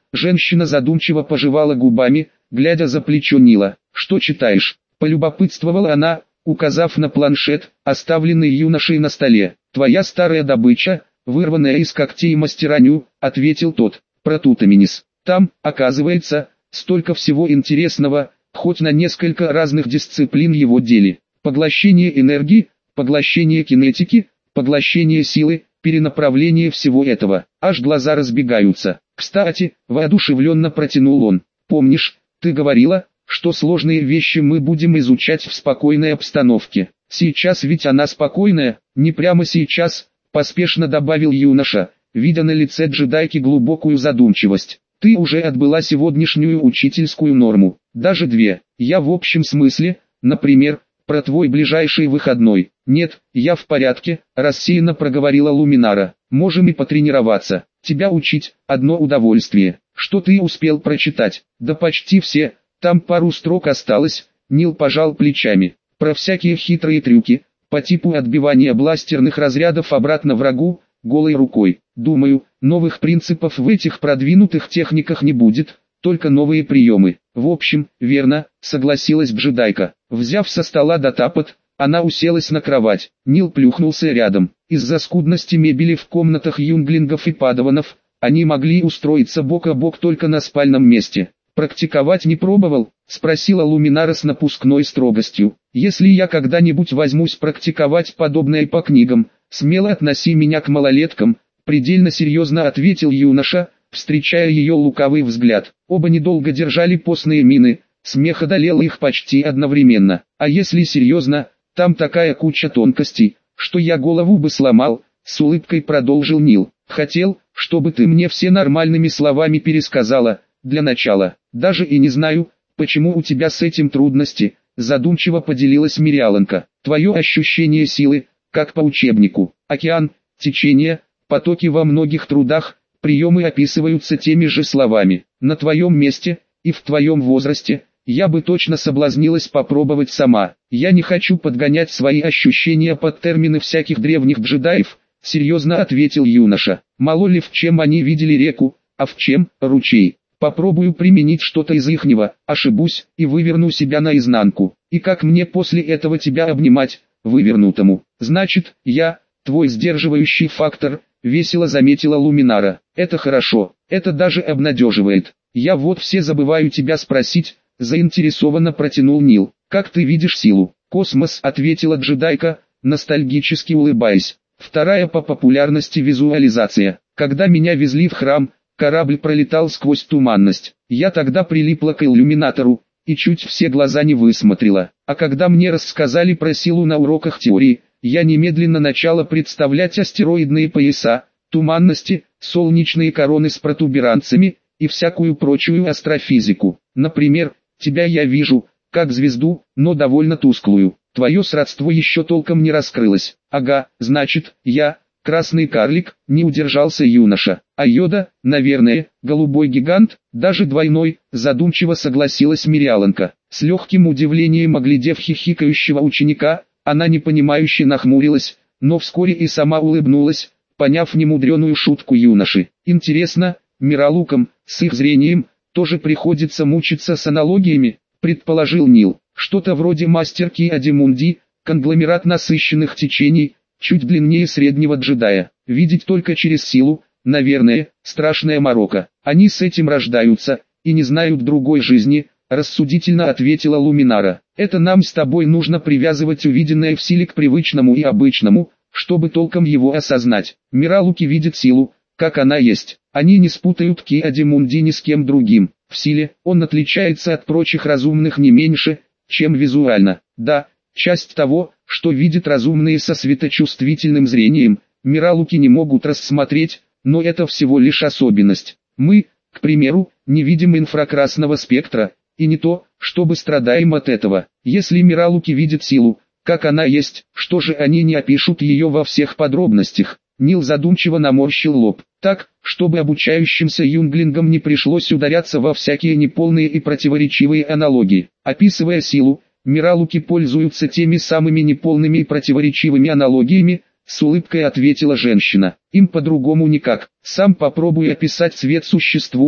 Женщина задумчиво пожевала губами, глядя за плечо Нила. «Что читаешь?» – полюбопытствовала она, указав на планшет, оставленный юношей на столе. «Твоя старая добыча, вырванная из когтей мастера Ню», – ответил тот. «Про Тутаменис. Там, оказывается, столько всего интересного, хоть на несколько разных дисциплин его деле. Поглощение энергии, поглощение кинетики, поглощение силы, перенаправление всего этого. Аж глаза разбегаются. Кстати, воодушевленно протянул он. Помнишь, ты говорила, что сложные вещи мы будем изучать в спокойной обстановке. Сейчас ведь она спокойная, не прямо сейчас, поспешно добавил юноша, видя на лице джедайки глубокую задумчивость. Ты уже отбыла сегодняшнюю учительскую норму, даже 2. Я в общем смысле, например, про твой ближайший выходной. Нет, я в порядке, рассеянно проговорила Луминара. Можем и потренироваться. Тебя учить – одно удовольствие. Что ты успел прочитать? Да почти все, там пару строк осталось. Нил пожал плечами. Про всякие хитрые трюки, по типу отбивания бластерных разрядов обратно врагу, голой рукой. Думаю, новых принципов в этих продвинутых техниках не будет, только новые приемы. В общем, верно, согласилась джедайка. Взяв со стола датапад, она уселась на кровать. Нил плюхнулся рядом. Из-за скудности мебели в комнатах юнглингов и падаванов, они могли устроиться бок о бок только на спальном месте. «Практиковать не пробовал?» – спросила Луминара с напускной строгостью. «Если я когда-нибудь возьмусь практиковать подобное по книгам, смело относи меня к малолеткам», – предельно серьезно ответил юноша, встречая ее лукавый взгляд. Оба недолго держали постные мины, смех одолел их почти одновременно. «А если серьезно, там такая куча тонкостей, что я голову бы сломал», — с улыбкой продолжил Нил. «Хотел, чтобы ты мне все нормальными словами пересказала, для начала. Даже и не знаю, почему у тебя с этим трудности», — задумчиво поделилась Мириаланка. «Твое ощущение силы, как по учебнику. Океан, течение, потоки во многих трудах, приемы описываются теми же словами. На твоем месте, и в твоем возрасте, я бы точно соблазнилась попробовать сама. Я не хочу подгонять свои ощущения под термины всяких древних джедаев», — серьезно ответил юноша. «Мало ли в чем они видели реку, а в чем ручей. Попробую применить что-то из ихнего, ошибусь и выверну себя наизнанку. И как мне после этого тебя обнимать, вывернутому? Значит, я, твой сдерживающий фактор», — весело заметила Луминара. «Это хорошо, это даже обнадеживает. Я вот все забываю тебя спросить», — заинтересованно протянул Нил. «Как ты видишь силу?» «Космос», — ответила джедайка, ностальгически улыбаясь. «Вторая по популярности визуализация. Когда меня везли в храм, корабль пролетал сквозь туманность. Я тогда прилипла к иллюминатору, и чуть все глаза не высмотрела. А когда мне рассказали про силу на уроках теории, я немедленно начала представлять астероидные пояса, туманности, солнечные короны с протуберанцами и всякую прочую астрофизику. Например, тебя я вижу, как звезду, но довольно тусклую. Твое сродство еще толком не раскрылось. Ага, значит, я, красный карлик, не удержался юноша. А Йода, наверное, голубой гигант, даже двойной, задумчиво согласилась Мириаланка. С легким удивлением оглядев хихикающего ученика, она непонимающе нахмурилась, но вскоре и сама улыбнулась, поняв немудреную шутку юноши. Интересно, Миралукам, с их зрением, тоже приходится мучиться с аналогиями, предположил Нил. Что-то вроде мастер Ки Адимунди, конгломерат насыщенных течений, чуть длиннее среднего джедая. Видеть только через силу, наверное, страшная морока. Они с этим рождаются, и не знают другой жизни, рассудительно ответила Луминара. Это нам с тобой нужно привязывать увиденное в силе к привычному и обычному, чтобы толком его осознать. Миралуки видят силу, как она есть. Они не спутают Ки Адимунди ни с кем другим. В силе он отличается от прочих разумных не меньше, чем визуально. Да, часть того, что видят разумные со светочувствительным зрением, Миралуки не могут рассмотреть, но это всего лишь особенность. Мы, к примеру, не видим инфракрасного спектра, и не то, чтобы страдаем от этого. Если Миралуки видят силу, как она есть, что же они не опишут ее во всех подробностях? Нил задумчиво наморщил лоб, так, чтобы обучающимся юнглингам не пришлось ударяться во всякие неполные и противоречивые аналогии. Описывая силу, Миралуки пользуются теми самыми неполными и противоречивыми аналогиями, с улыбкой ответила женщина. Им по-другому никак. Сам попробуй описать цвет существу,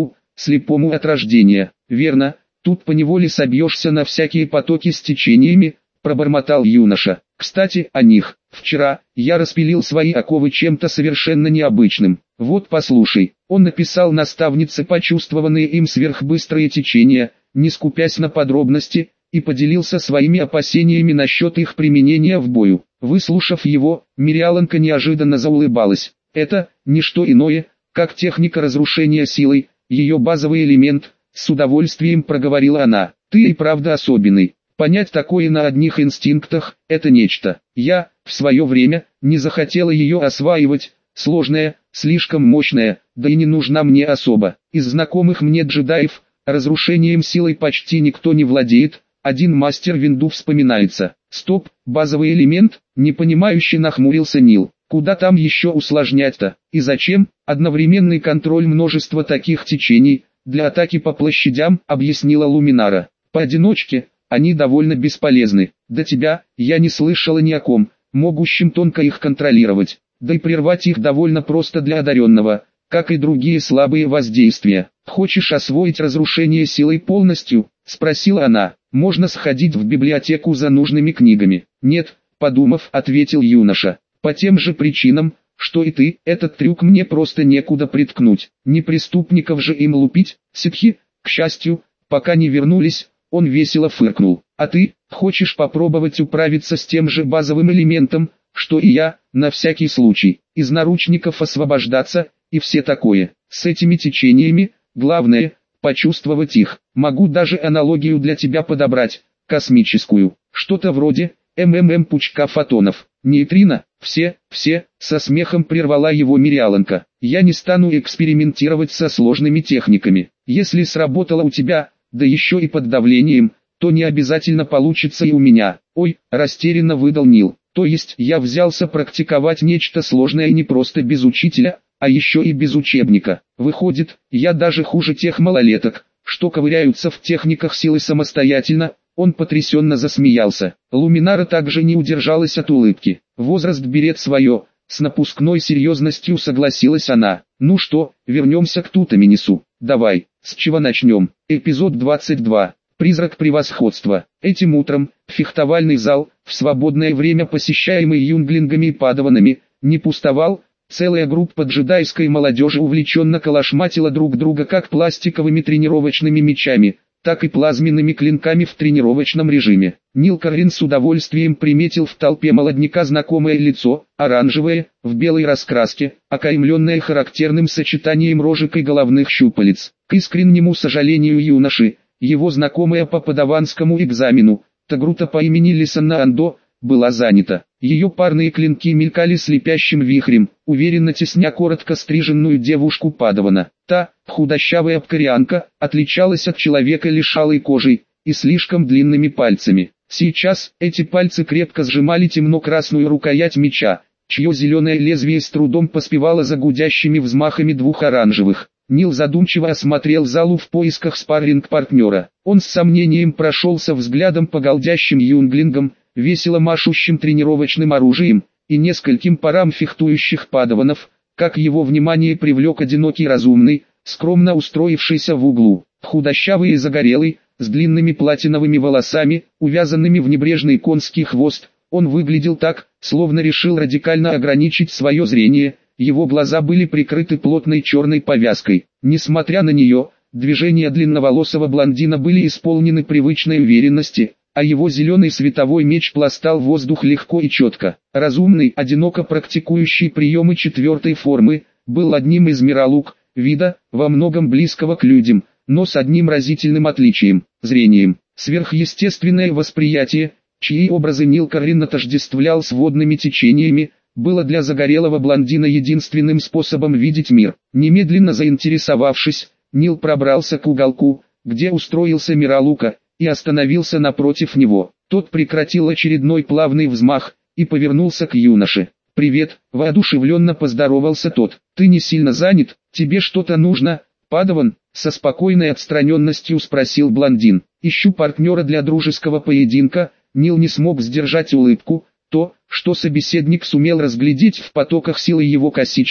слепому от рождения. Верно, тут поневоле собьешься на всякие потоки с течениями, пробормотал юноша. Кстати, о них. Вчера я распилил свои оковы чем-то совершенно необычным. Вот послушай. Он написал наставнице почувствованные им сверхбыстрые течения, не скупясь на подробности, и поделился своими опасениями насчет их применения в бою. Выслушав его, Мириаланка неожиданно заулыбалась. Это не что иное, как техника разрушения силой, ее базовый элемент, с удовольствием проговорила она. Ты и правда особенный. Понять такое на одних инстинктах – это нечто. Я, в свое время, не захотела ее осваивать, сложная, слишком мощная, да и не нужна мне особо. Из знакомых мне джедаев, разрушением силой почти никто не владеет, один мастер Винду вспоминается. Стоп, базовый элемент, непонимающе нахмурился Нил. Куда там еще усложнять-то? И зачем? Одновременный контроль множества таких течений, для атаки по площадям, объяснила Луминара. Поодиночке они довольно бесполезны. До тебя я не слышала ни о ком, могущем тонко их контролировать. Да и прервать их довольно просто для одаренного, как и другие слабые воздействия. Хочешь освоить разрушение силой полностью? Спросила она. Можно сходить в библиотеку за нужными книгами. Нет, подумав, ответил юноша. По тем же причинам, что и ты, этот трюк мне просто некуда приткнуть. Не преступников же им лупить. Ситхи, к счастью, пока не вернулись. Он весело фыркнул. А ты, хочешь попробовать управиться с тем же базовым элементом, что и я, на всякий случай, из наручников освобождаться, и все такое. С этими течениями, главное, почувствовать их. Могу даже аналогию для тебя подобрать, космическую. Что-то вроде пучка фотонов. Нейтрино, все, со смехом прервала его Мириаланка. Я не стану экспериментировать со сложными техниками. Если сработало у тебя, да еще и под давлением, то не обязательно получится и у меня. Ой, растерянно выдал Нил. То есть я взялся практиковать нечто сложное не просто без учителя, а еще и без учебника. Выходит, я даже хуже тех малолеток, что ковыряются в техниках силы самостоятельно. Он потрясенно засмеялся. Луминара также не удержалась от улыбки. Возраст берет свое, с напускной серьезностью согласилась она. Ну что, вернемся к Тутаминису. Давай, с чего начнем? Эпизод 22. Призрак превосходства. Этим утром, фехтовальный зал, в свободное время посещаемый юнглингами и падаванами, не пустовал. Целая группа джедайской молодежи увлеченно калашматила друг друга как пластиковыми тренировочными мечами, так и плазменными клинками в тренировочном режиме. Нил Каррин с удовольствием приметил в толпе молодняка знакомое лицо, оранжевое, в белой раскраске, окаймленное характерным сочетанием рожек и головных щупалец. К искреннему сожалению юноши, его знакомая по подаванскому экзамену, Тагрута по имени Лисанна Андо, была занята. Ее парные клинки мелькали слепящим вихрем, уверенно тесня коротко стриженную девушку Падавана. Та, худощавая абкарианка, отличалась от человека лишь алой кожей и слишком длинными пальцами. Сейчас эти пальцы крепко сжимали темно-красную рукоять меча, чье зеленое лезвие с трудом поспевало за гудящими взмахами двух оранжевых. Нил задумчиво осмотрел залу в поисках спарринг-партнера. Он с сомнением прошелся взглядом по голдящим юнглингам, весело машущим тренировочным оружием, и нескольким парам фехтующих падаванов, как его внимание привлек одинокий разумный, скромно устроившийся в углу. Худощавый и загорелый, с длинными платиновыми волосами, увязанными в небрежный конский хвост, он выглядел так, словно решил радикально ограничить свое зрение. Его глаза были прикрыты плотной черной повязкой. Несмотря на нее, движения длинноволосого блондина были исполнены привычной уверенности, а его зеленый световой меч пластал воздух легко и четко. Разумный, одиноко практикующий приемы четвертой формы, был одним из миролуг, вида, во многом близкого к людям, но с одним разительным отличием – зрением. Сверхъестественное восприятие, чьи образы Нил Каррин отождествлял с водными течениями, было для загорелого блондина единственным способом видеть мир. Немедленно заинтересовавшись, Нил пробрался к уголку, где устроился Миралука, и остановился напротив него. Тот прекратил очередной плавный взмах и повернулся к юноше. «Привет», — воодушевленно поздоровался тот. «Ты не сильно занят? Тебе что-то нужно, Падаван?» — со спокойной отстраненностью спросил блондин. «Ищу партнера для дружеского поединка». Нил не смог сдержать улыбку. То, что собеседник сумел разглядеть в потоках силы его косичку,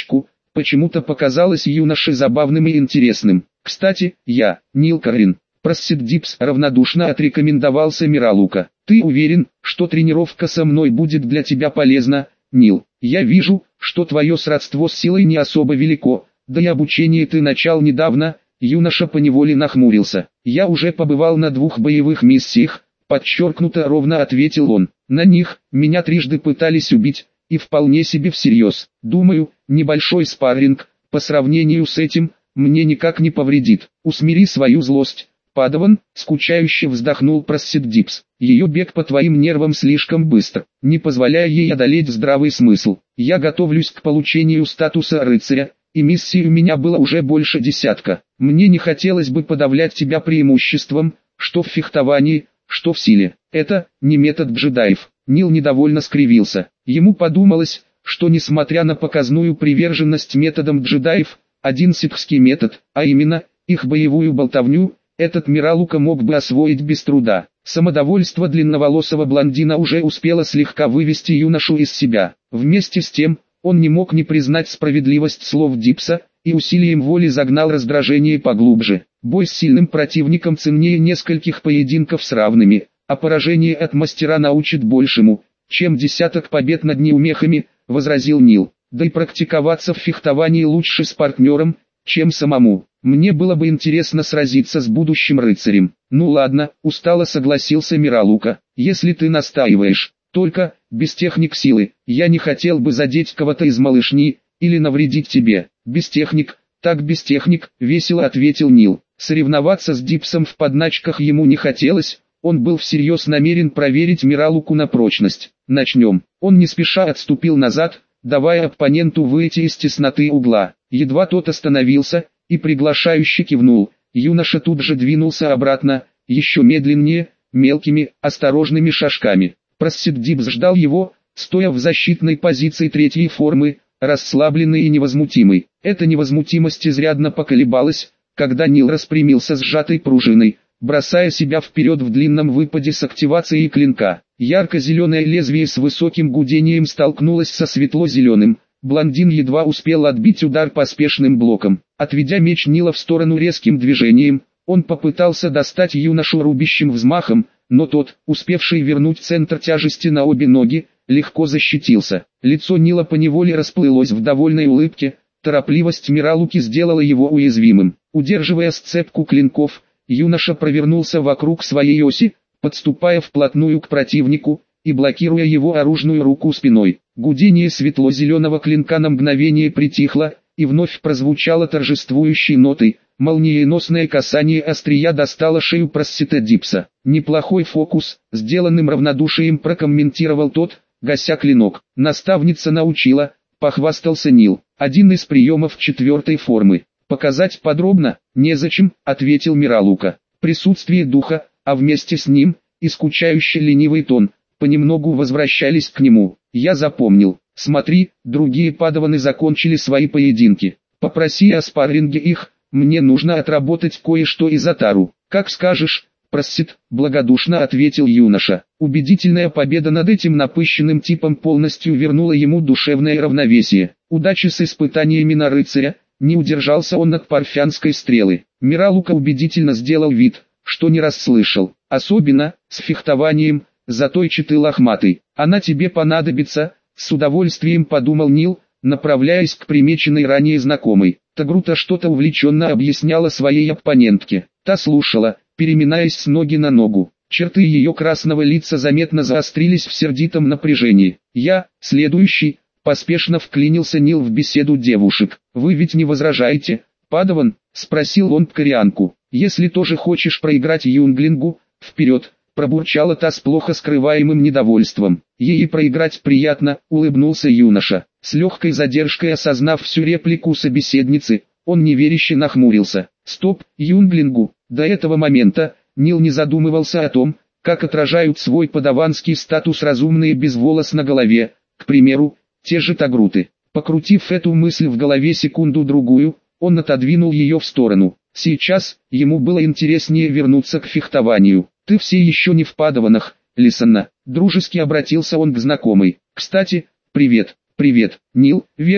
почему-то показалось юноше забавным и интересным. «Кстати, я, Нил Каррин», Прассид Дипс равнодушно отрекомендовался Миралука. «Ты уверен, что тренировка со мной будет для тебя полезна, Нил? Я вижу, что твое сродство с силой не особо велико, да и обучение ты начал недавно». Юноша поневоле нахмурился. «Я уже побывал на 2 боевых миссиях», подчеркнуто ровно ответил он. «На них меня трижды пытались убить, и вполне себе всерьез. Думаю, небольшой спарринг, по сравнению с этим, мне никак не повредит. Усмири свою злость, Падаван», скучающе вздохнул Прассид Дипс. «Ее бег по твоим нервам слишком быстр, не позволяя ей одолеть здравый смысл. Я готовлюсь к получению статуса рыцаря, и миссий у меня было уже больше 10. Мне не хотелось бы подавлять тебя преимуществом, что в фехтовании, что в силе. Это не метод джедаев». Нил недовольно скривился. Ему подумалось, что несмотря на показную приверженность методам джедаев, один ситхский метод, а именно, их боевую болтовню, этот Миралука мог бы освоить без труда. Самодовольство длинноволосого блондина уже успело слегка вывести юношу из себя. Вместе с тем, он не мог не признать справедливость слов Дипса, и усилием воли загнал раздражение поглубже. Бой с сильным противником ценнее нескольких поединков с равными, а поражение от мастера научит большему, чем 10 побед над неумехами, возразил Нил. Да и практиковаться в фехтовании лучше с партнером, чем самому. Мне было бы интересно сразиться с будущим рыцарем. Ну ладно, устало согласился Миралука. Если ты настаиваешь, только, без техник силы, я не хотел бы задеть кого-то из малышни, или навредить тебе. Без техник, так без техник, весело ответил Нил. Соревноваться с Дипсом в подначках ему не хотелось, он был всерьез намерен проверить Миралуку на прочность. Начнем. Он не спеша отступил назад, давая оппоненту выйти из тесноты угла. Едва тот остановился, и приглашающе кивнул, юноша тут же двинулся обратно, еще медленнее, мелкими, осторожными шажками. Прассид Дипс ждал его, стоя в защитной позиции 3-й формы, расслабленный и невозмутимый. Эта невозмутимость изрядно поколебалась, когда Нил распрямился сжатой пружиной, бросая себя вперед в длинном выпаде с активацией клинка. Ярко-зеленое лезвие с высоким гудением столкнулось со светло-зеленым. Блондин едва успел отбить удар поспешным блоком. Отведя меч Нила в сторону резким движением, он попытался достать юношу рубящим взмахом, но тот, успевший вернуть центр тяжести на обе ноги, легко защитился. Лицо Нила поневоле расплылось в довольной улыбке, торопливость Миралуки сделала его уязвимым. Удерживая сцепку клинков, юноша провернулся вокруг своей оси, подступая вплотную к противнику, и блокируя его оружную руку спиной. Гудение светло-зеленого клинка на мгновение притихло, и вновь прозвучало торжествующей нотой. Молниеносное касание острия достало шею Прассида Дипса. «Неплохой фокус», — сделанным равнодушием прокомментировал тот, гася клинок. «Наставница научила», — похвастался Нил. «Один из приемов 4-й формы. Показать подробно?» «Незачем», — ответил Миралука. Присутствие духа, а вместе с ним, и скучающий ленивый тон, понемногу возвращались к нему. «Я запомнил. Смотри, другие падаваны закончили свои поединки. Попроси о спарринге их, мне нужно отработать кое-что из Атару». «Как скажешь, Прассид», — благодушно ответил юноша. Убедительная победа над этим напыщенным типом полностью вернула ему душевное равновесие. Удачи с испытаниями на рыцаря, не удержался он от парфянской стрелы. Миралука убедительно сделал вид, что не расслышал. «Особенно, с фехтованием, затойчатый лохматый. Она тебе понадобится», — с удовольствием подумал Нил, направляясь к примеченной ранее знакомой. Тагрута что-то увлеченно объясняла своей оппонентке. Та слушала, переминаясь с ноги на ногу. Черты ее красного лица заметно заострились в сердитом напряжении. «Я, следующий», — поспешно вклинился Нил в беседу девушек. «Вы ведь не возражаете, Падаван?» — спросил он Корианку. «Если тоже хочешь проиграть Юнглингу, вперед!» — пробурчала та с плохо скрываемым недовольством. «Ей проиграть приятно», — улыбнулся юноша. С легкой задержкой осознав всю реплику собеседницы, он неверяще нахмурился. «Стоп, Юнглингу!» До этого момента Нил не задумывался о том, как отражают свой падаванский статус разумные без волос на голове, к примеру, те же тагруты. Покрутив эту мысль в голове секунду-другую, он отодвинул ее в сторону. Сейчас, ему было интереснее вернуться к фехтованию. «Ты все еще не в падаванах, Лисанна», — дружески обратился он к знакомой. «Кстати, привет». «Привет, Нил, верно?» —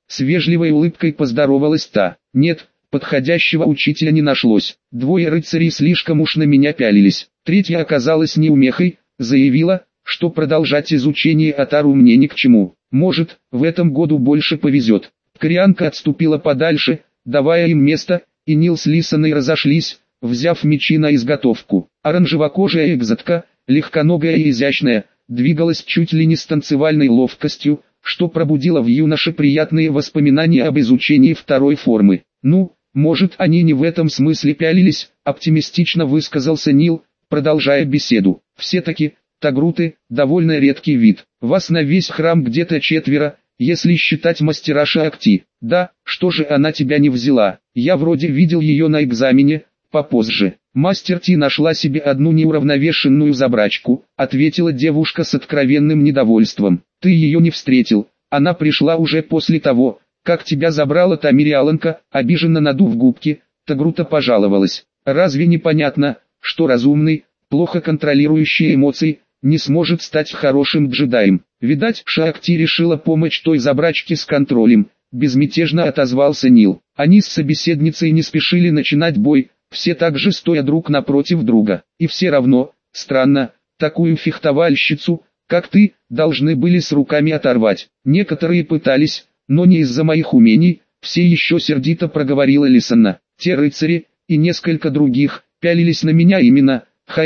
С вежливой улыбкой поздоровалась та. Нет, подходящего учителя не нашлось. Двое рыцарей слишком уж на меня пялились. Третья оказалась неумехой, заявила, что продолжать изучение Атару мне ни к чему. Может, в этом году больше повезет. Корианка отступила подальше, давая им место, и Нил с Лисаной разошлись, взяв мечи на изготовку. Оранжевокожая экзотка, легконогая и изящная, двигалась чуть ли не с танцевальной ловкостью, что пробудило в юноше приятные воспоминания об изучении второй формы. «Ну, может, они не в этом смысле пялились», — оптимистично высказался Нил, продолжая беседу. «Все-таки, тагруты, довольно редкий вид. Вас на весь храм где-то 4, если считать мастера Шаакти. Да, что же она тебя не взяла? Я вроде видел ее на экзамене, попозже». «Мастер Ти нашла себе одну неуравновешенную забрачку», — ответила девушка с откровенным недовольством. «Ты ее не встретил, она пришла уже после того, как тебя забрала та Мириаланка», обиженно надув губки, Тагрута пожаловалась. «Разве непонятно, что разумный, плохо контролирующий эмоции, не сможет стать хорошим джедаем? Видать, Шаакти решила помочь той забрачке с контролем», безмятежно отозвался Нил. Они с собеседницей не спешили начинать бой, все так же стоя друг напротив друга. И все равно, странно, такую фехтовальщицу, как ты, должны были с руками оторвать. Некоторые пытались, но не из-за моих умений, все еще сердито проговорила Лисана. Те рыцари, и несколько других, пялились на меня именно,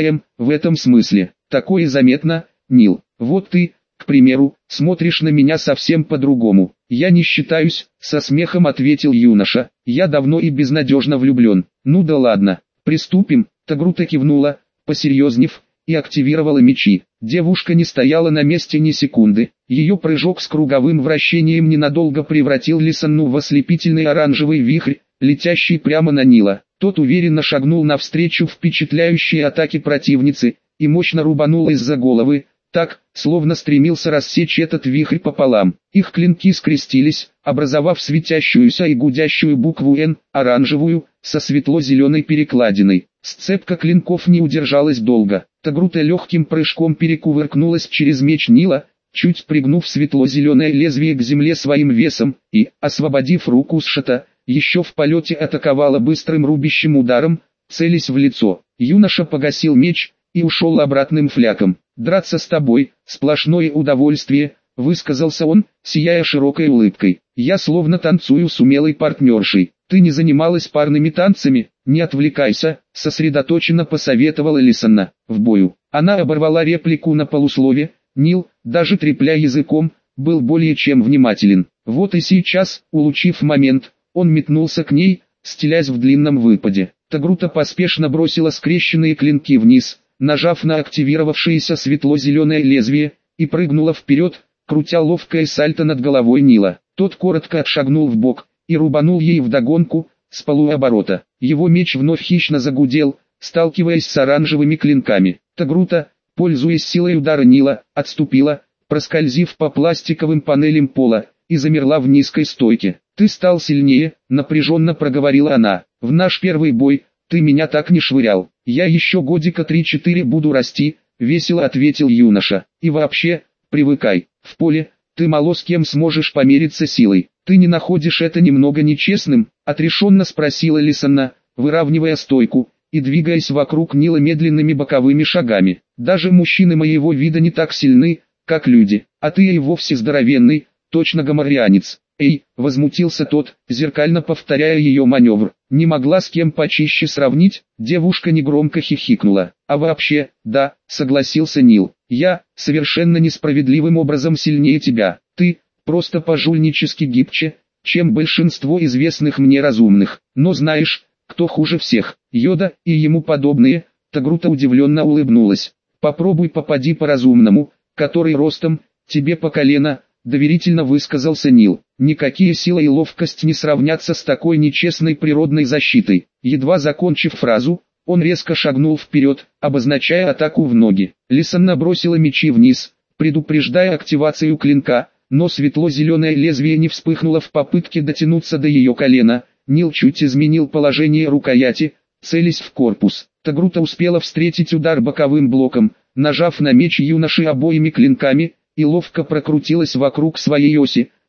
в этом смысле. Такое заметно, Нил. Вот ты, к примеру, смотришь на меня совсем по-другому. «Я не считаюсь», — со смехом ответил юноша. «Я давно и безнадежно влюблен». «Ну да ладно, приступим», — Тагрута кивнула, посерьезнев, и активировала мечи. Девушка не стояла на месте ни секунды. Ее прыжок с круговым вращением ненадолго превратил Лисанну в ослепительный оранжевый вихрь, летящий прямо на Нила. Тот уверенно шагнул навстречу впечатляющей атаке противницы, и мощно рубанул из-за головы, так, словно стремился рассечь этот вихрь пополам. Их клинки скрестились, образовав светящуюся и гудящую букву «Н», оранжевую, со светло-зеленой перекладиной. Сцепка клинков не удержалась долго. Тагрута легким прыжком перекувыркнулась через меч Нила, чуть пригнув светло-зеленое лезвие к земле своим весом, и, освободив руку Сшата, еще в полете атаковала быстрым рубящим ударом, целясь в лицо. Юноша погасил меч и ушел обратным фляком. «Драться с тобой – сплошное удовольствие», – высказался он, сияя широкой улыбкой. «Я словно танцую с умелой партнершей. Ты не занималась парными танцами? Не отвлекайся», – сосредоточенно посоветовала Лисанна. В бою она оборвала реплику на полуслове. Нил, даже трепля языком, был более чем внимателен. Вот и сейчас, улучив момент, он метнулся к ней, стелясь в длинном выпаде. Тагрута поспешно бросила скрещенные клинки вниз, нажав на активировавшееся светло-зеленое лезвие, и прыгнула вперед, крутя ловкое сальто над головой Нила. Тот коротко отшагнул вбок, и рубанул ей вдогонку, с полуоборота. Его меч вновь хищно загудел, сталкиваясь с оранжевыми клинками. Тагрута, пользуясь силой удара Нила, отступила, проскользив по пластиковым панелям пола, и замерла в низкой стойке. «Ты стал сильнее», — напряженно проговорила она. «В наш первый бой, ты меня так не швырял. Я еще годика 3-4 буду расти», — весело ответил юноша. «И вообще, привыкай, в поле, ты мало с кем сможешь помериться силой. Ты не находишь это немного нечестным?» — отрешенно спросила Лисанна, выравнивая стойку и двигаясь вокруг Нила медленными боковыми шагами. «Даже мужчины моего вида не так сильны, как люди, а ты и вовсе здоровенный, точно гоморрианец». «Эй!» — возмутился тот, зеркально повторяя ее маневр. «Не могла с кем почище сравнить?» Девушка негромко хихикнула. «А вообще, да», — согласился Нил. «Я, совершенно несправедливым образом сильнее тебя. Ты, просто по-жульнически гибче, чем большинство известных мне разумных. Но знаешь, кто хуже всех? Йода и ему подобные?» Тагрута удивленно улыбнулась. «Попробуй попади по разумному, который ростом, тебе по колено», — доверительно высказался Нил. «Никакие сила и ловкость не сравнятся с такой нечестной природной защитой». Едва закончив фразу, он резко шагнул вперед, обозначая атаку в ноги. Лисанна бросила мечи вниз, предупреждая активацию клинка, но светло-зеленое лезвие не вспыхнуло в попытке дотянуться до ее колена. Нил чуть изменил положение рукояти, целясь в корпус. Тагрута успела встретить удар боковым блоком, нажав на меч юноши обоими клинками, и ловко прокрутилась вокруг своей оси,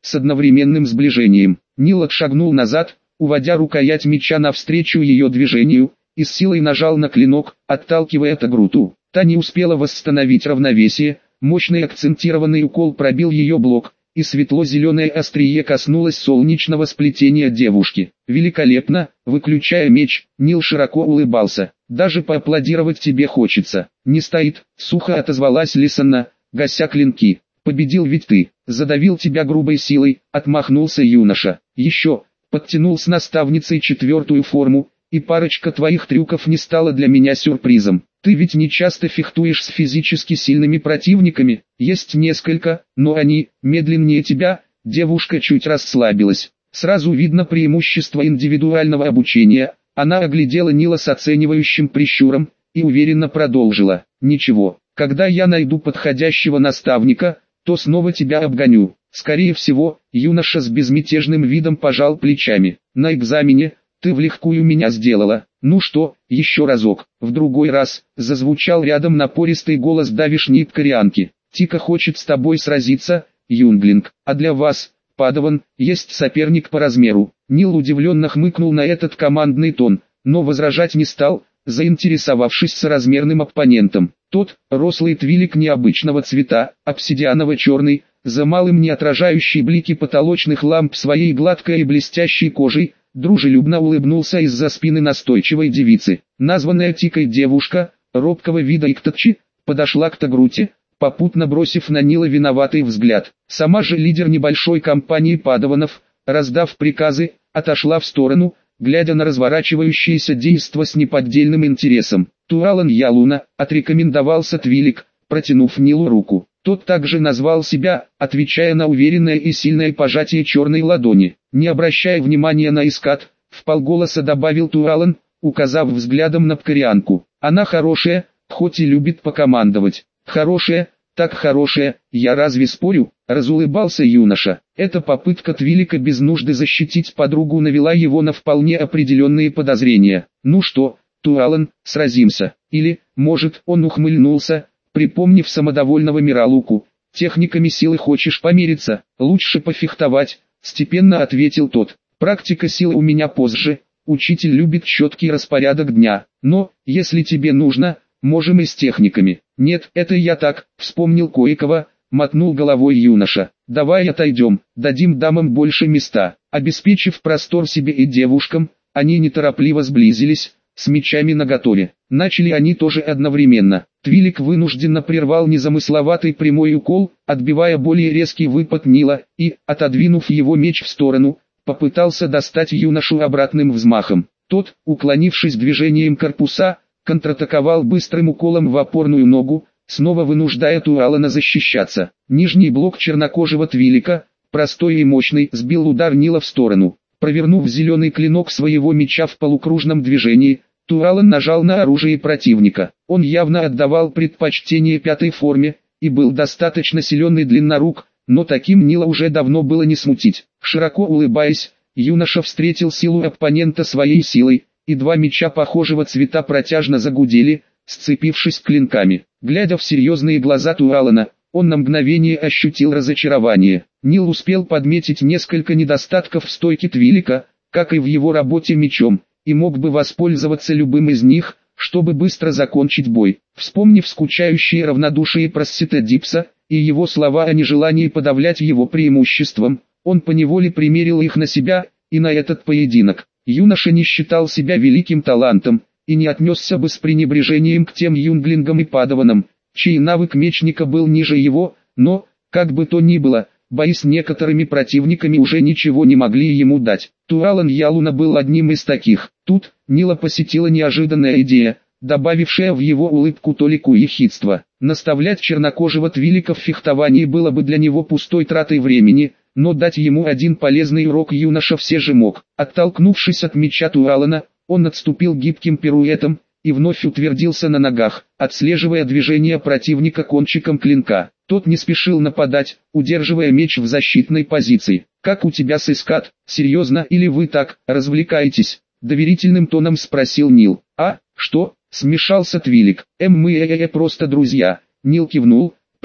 с одновременным сближением. Нил отшагнул назад, уводя рукоять меча навстречу ее движению, и с силой нажал на клинок, отталкивая Тагруту. Та не успела восстановить равновесие, мощный акцентированный укол пробил ее блок, и светло-зеленое острие коснулось солнечного сплетения девушки. «Великолепно!» Выключая меч, Нил широко улыбался. «Даже поаплодировать тебе хочется». «Не стоит», — сухо отозвалась Лисанна, гася клинки. «Победил ведь ты, задавил тебя грубой силой», — отмахнулся юноша. «Еще, подтянул с наставницей 4-ю форму, и парочка твоих трюков не стала для меня сюрпризом. Ты ведь не часто фехтуешь с физически сильными противниками?» «Есть несколько, но они медленнее тебя». Девушка чуть расслабилась. Сразу видно преимущество индивидуального обучения. Она оглядела Нила с оценивающим прищуром и уверенно продолжила. «Ничего, когда я найду подходящего наставника, то снова тебя обгоню». Скорее всего, юноша с безмятежным видом пожал плечами. «На экзамене ты влегкую меня сделала. Ну что, еще разок». В другой раз зазвучал рядом напористый голос давишней ткарианки. «Тика хочет с тобой сразиться, юнглинг, а для вас, падаван, есть соперник по размеру». Нил удивленно хмыкнул на этот командный тон, но возражать не стал, заинтересовавшись соразмерным оппонентом. Тот, рослый твилик необычного цвета, обсидианово-черный, за малым не отражающий блики потолочных ламп своей гладкой и блестящей кожей, дружелюбно улыбнулся из-за спины настойчивой девицы. Названная Тикой девушка, робкого вида Иктатчи, подошла к Тагруте, попутно бросив на Нила виноватый взгляд. Сама же лидер небольшой компании падаванов, раздав приказы, отошла в сторону, глядя на разворачивающееся действо с неподдельным интересом. «Туалан Ялуна», — отрекомендовался Твилик, протянув Нилу руку. Тот также назвал себя, отвечая на уверенное и сильное пожатие черной ладони. Не обращая внимания на Искат, вполголоса добавил Туалан, указав взглядом на ткарианку. «Она хорошая, хоть и любит покомандовать». «Хорошая, так хорошая, я разве спорю?» — разулыбался юноша. Эта попытка Твилика без нужды защитить подругу навела его на вполне определенные подозрения. «Ну что, Туалан, сразимся?» Или, может, он ухмыльнулся, припомнив самодовольного Миралуку. «Техниками силы хочешь помериться? Лучше пофехтовать», — степенно ответил тот. «Практика силы у меня позже, учитель любит четкий распорядок дня, но, если тебе нужно, можем и с техниками». «Нет, это я так», — вспомнил кое-кого, мотнул головой юноша. «Давай отойдем, дадим дамам больше места». Обеспечив простор себе и девушкам, они неторопливо сблизились, с мечами наготове. Начали они тоже одновременно. Твилик вынужденно прервал незамысловатый прямой укол, отбивая более резкий выпад Нила, и, отодвинув его меч в сторону, попытался достать юношу обратным взмахом. Тот, уклонившись движением корпуса, контратаковал быстрым уколом в опорную ногу, снова вынуждая Туалана защищаться. Нижний блок чернокожего Твилика, простой и мощный, сбил удар Нила в сторону. Провернув зеленый клинок своего меча в полукружном движении, Туалан нажал на оружие противника. Он явно отдавал предпочтение 5-й форме, и был достаточно силен и длиннорук, но таким Нила уже давно было не смутить. Широко улыбаясь, юноша встретил силу оппонента своей силой, и два меча похожего цвета протяжно загудели, сцепившись клинками. Глядя в серьезные глаза Туалана, он на мгновение ощутил разочарование. Нил успел подметить несколько недостатков в стойке Твилика, как и в его работе мечом, и мог бы воспользоваться любым из них, чтобы быстро закончить бой. Вспомнив скучающее равнодушие Прассита Дипса и его слова о нежелании подавлять его преимуществом, он поневоле примерил их на себя и на этот поединок. Юноша не считал себя великим талантом и не отнесся бы с пренебрежением к тем юнглингам и падаванам, чей навык мечника был ниже его, но, как бы то ни было, бои с некоторыми противниками уже ничего не могли ему дать. Туалан Ялуна был одним из таких. Тут Нила посетила неожиданная идея, добавившая в его улыбку толику ехидства. Наставлять чернокожего Твилика в фехтовании было бы для него пустой тратой времени, но дать ему один полезный урок юноша все же мог. Оттолкнувшись от меча Туалана, он отступил гибким пируэтом и вновь утвердился на ногах, отслеживая движение противника кончиком клинка. Тот не спешил нападать, удерживая меч в защитной позиции. «Как у тебя с Искат? Серьезно или вы так развлекаетесь?» — доверительным тоном спросил Нил. «А, что?» — смешался Твилик. «Мы просто друзья». Нил кивнул,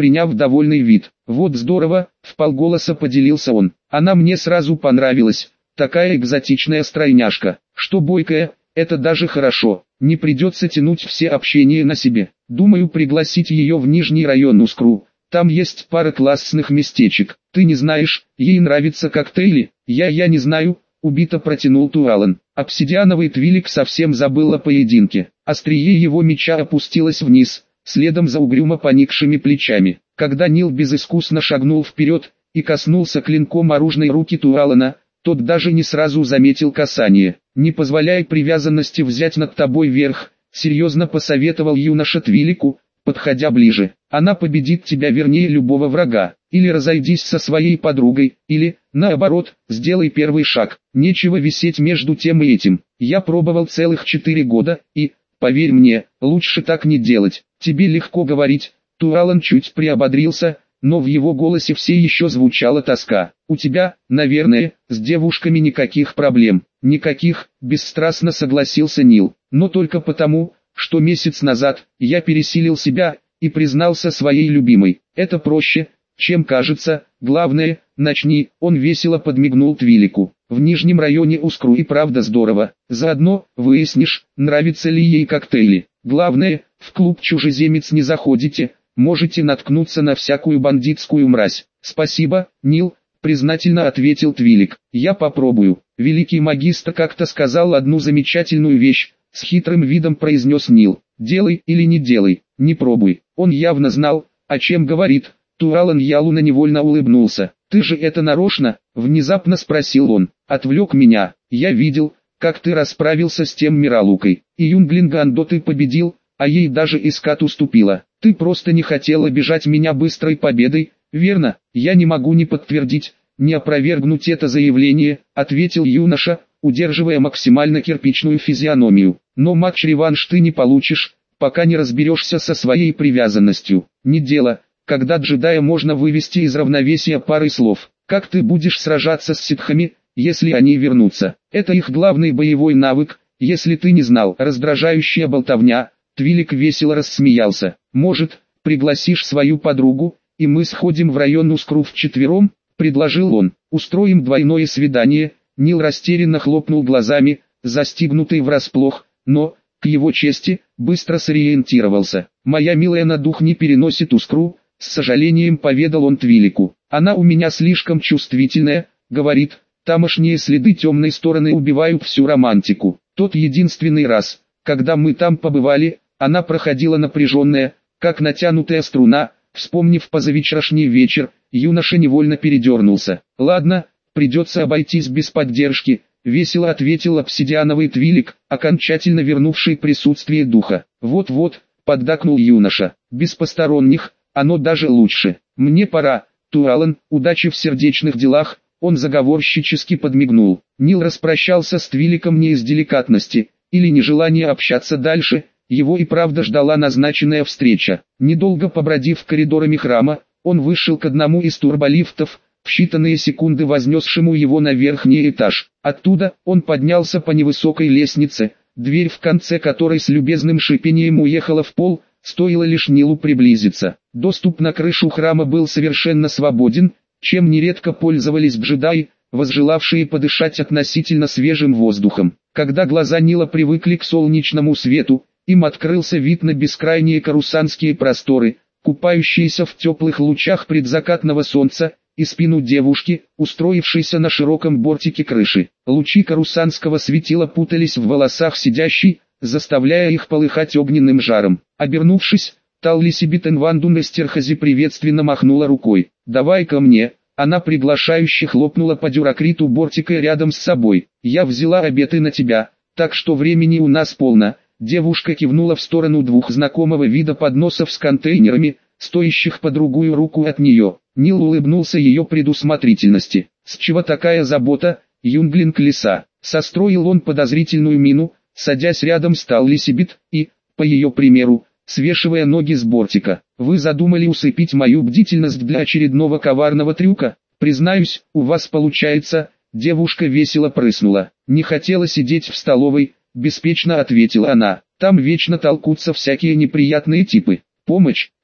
приняв довольный вид. «Вот здорово», — вполголоса поделился он. «Она мне сразу понравилась, такая экзотичная стройняшка, что бойкая, это даже хорошо, не придется тянуть все общения на себе. Думаю пригласить ее в Нижний район Ускру, там есть пара классных местечек. Ты не знаешь, ей нравятся коктейли?» Я не знаю», — убито протянул Туалан. Обсидиановый Твилик совсем забыл о поединке. Острие его меча опустилось вниз, следом за угрюмо поникшими плечами. Когда Нил безыскусно шагнул вперед и коснулся клинком оружной руки Туалана, тот даже не сразу заметил касание. «Не позволяй привязанности взять над тобой верх», — серьезно посоветовал юноша Твилику, подходя ближе. «Она победит тебя, вернее любого врага. Или разойдись со своей подругой, или, наоборот, сделай первый шаг. Нечего висеть между тем и этим. Я пробовал целых 4 года, и, поверь мне, лучше так не делать. Тебе легко говорить». Туалан чуть приободрился, но в его голосе все еще звучала тоска. «У тебя, наверное, с девушками никаких проблем». «Никаких», — бесстрастно согласился Нил. «Но только потому, что месяц назад я пересилил себя и признался своей любимой. Это проще, чем кажется. Главное, начни». Он весело подмигнул Твилику. «В Нижнем районе Ускру и правда здорово. Заодно выяснишь, нравятся ли ей коктейли. Главное, в клуб «Чужеземец» не заходите, можете наткнуться на всякую бандитскую мразь». «Спасибо, Нил», — признательно ответил Твилик. «Я попробую». Великий магистр как-то сказал одну замечательную вещь, с хитрым видом произнес Нил. «Делай или не делай, не пробуй». Он явно знал, о чем говорит. Туалан Ялуна невольно улыбнулся. «Ты же это нарочно?» — внезапно спросил он. «Отвлек меня. Я видел, как ты расправился с тем Миралукой. И Юнглингандо ты победил, а ей даже Искат уступила. Ты просто не хотел обижать меня быстрой победой, верно?» «Я не могу ни подтвердить, ни опровергнуть это заявление», — ответил юноша, удерживая максимально кирпичную физиономию. «Но матч-реванш ты не получишь, пока не разберешься со своей привязанностью. Не дело, когда джедая можно вывести из равновесия парой слов. Как ты будешь сражаться с ситхами, если они вернутся? Это их главный боевой навык, если ты не знал». Раздражающая болтовня. Твилик весело рассмеялся. «Может, пригласишь свою подругу, и мы сходим в район Ускру вчетвером?» — предложил он. «Устроим двойное свидание». Нил растерянно хлопнул глазами, застигнутый врасплох, но, к его чести, быстро сориентировался. «Моя милая на дух не переносит Ускру», — с сожалением поведал он Твилику. «Она у меня слишком чувствительная», — говорит, «тамошние следы темной стороны убивают всю романтику». Тот единственный раз, когда мы там побывали, она проходила напряженная, как натянутая струна. Вспомнив позавчерашний вечер, юноша невольно передернулся. «Ладно, придется обойтись без поддержки», — весело ответил обсидиановый Твилик, окончательно вернувший присутствие духа. «Вот-вот», — поддакнул юноша, — «без посторонних, оно даже лучше. Мне пора, Туалан, удачи в сердечных делах». Он заговорщически подмигнул. Нил распрощался с Твиликом не из деликатности, или нежелания общаться дальше. Его и правда ждала назначенная встреча. Недолго побродив коридорами храма, он вышел к одному из турболифтов, в считанные секунды вознесшему его на верхний этаж. Оттуда он поднялся по невысокой лестнице, дверь в конце которой с любезным шипением уехала в пол, стоило лишь Нилу приблизиться. Доступ на крышу храма был совершенно свободен, чем нередко пользовались джедаи, возжелавшие подышать относительно свежим воздухом. Когда глаза Нила привыкли к солнечному свету, им открылся вид на бескрайние карусанские просторы, купающиеся в теплых лучах предзакатного солнца, и спину девушки, устроившейся на широком бортике крыши. Лучи карусанского светила путались в волосах сидящей, заставляя их полыхать огненным жаром. Обернувшись, Таллисибит Энвандун Эстерхази приветственно махнула рукой. «Давай ко мне». Она приглашающе хлопнула по дюракриту бортика рядом с собой. «Я взяла обеты на тебя, так что времени у нас полно». Девушка кивнула в сторону двух знакомого вида подносов с контейнерами, стоящих по другую руку от нее. Нил улыбнулся ее предусмотрительности. «С чего такая забота, юнглинг лиса?» Состроил он подозрительную мину, садясь рядом с Таллисибит и, по ее примеру, свешивая ноги с бортика. «Вы задумали усыпить мою бдительность для очередного коварного трюка? Признаюсь, у вас получается». Девушка весело прыснула. «Не хотела сидеть в столовой», — беспечно ответила она. «Там вечно толкутся всякие неприятные типы. Помощь,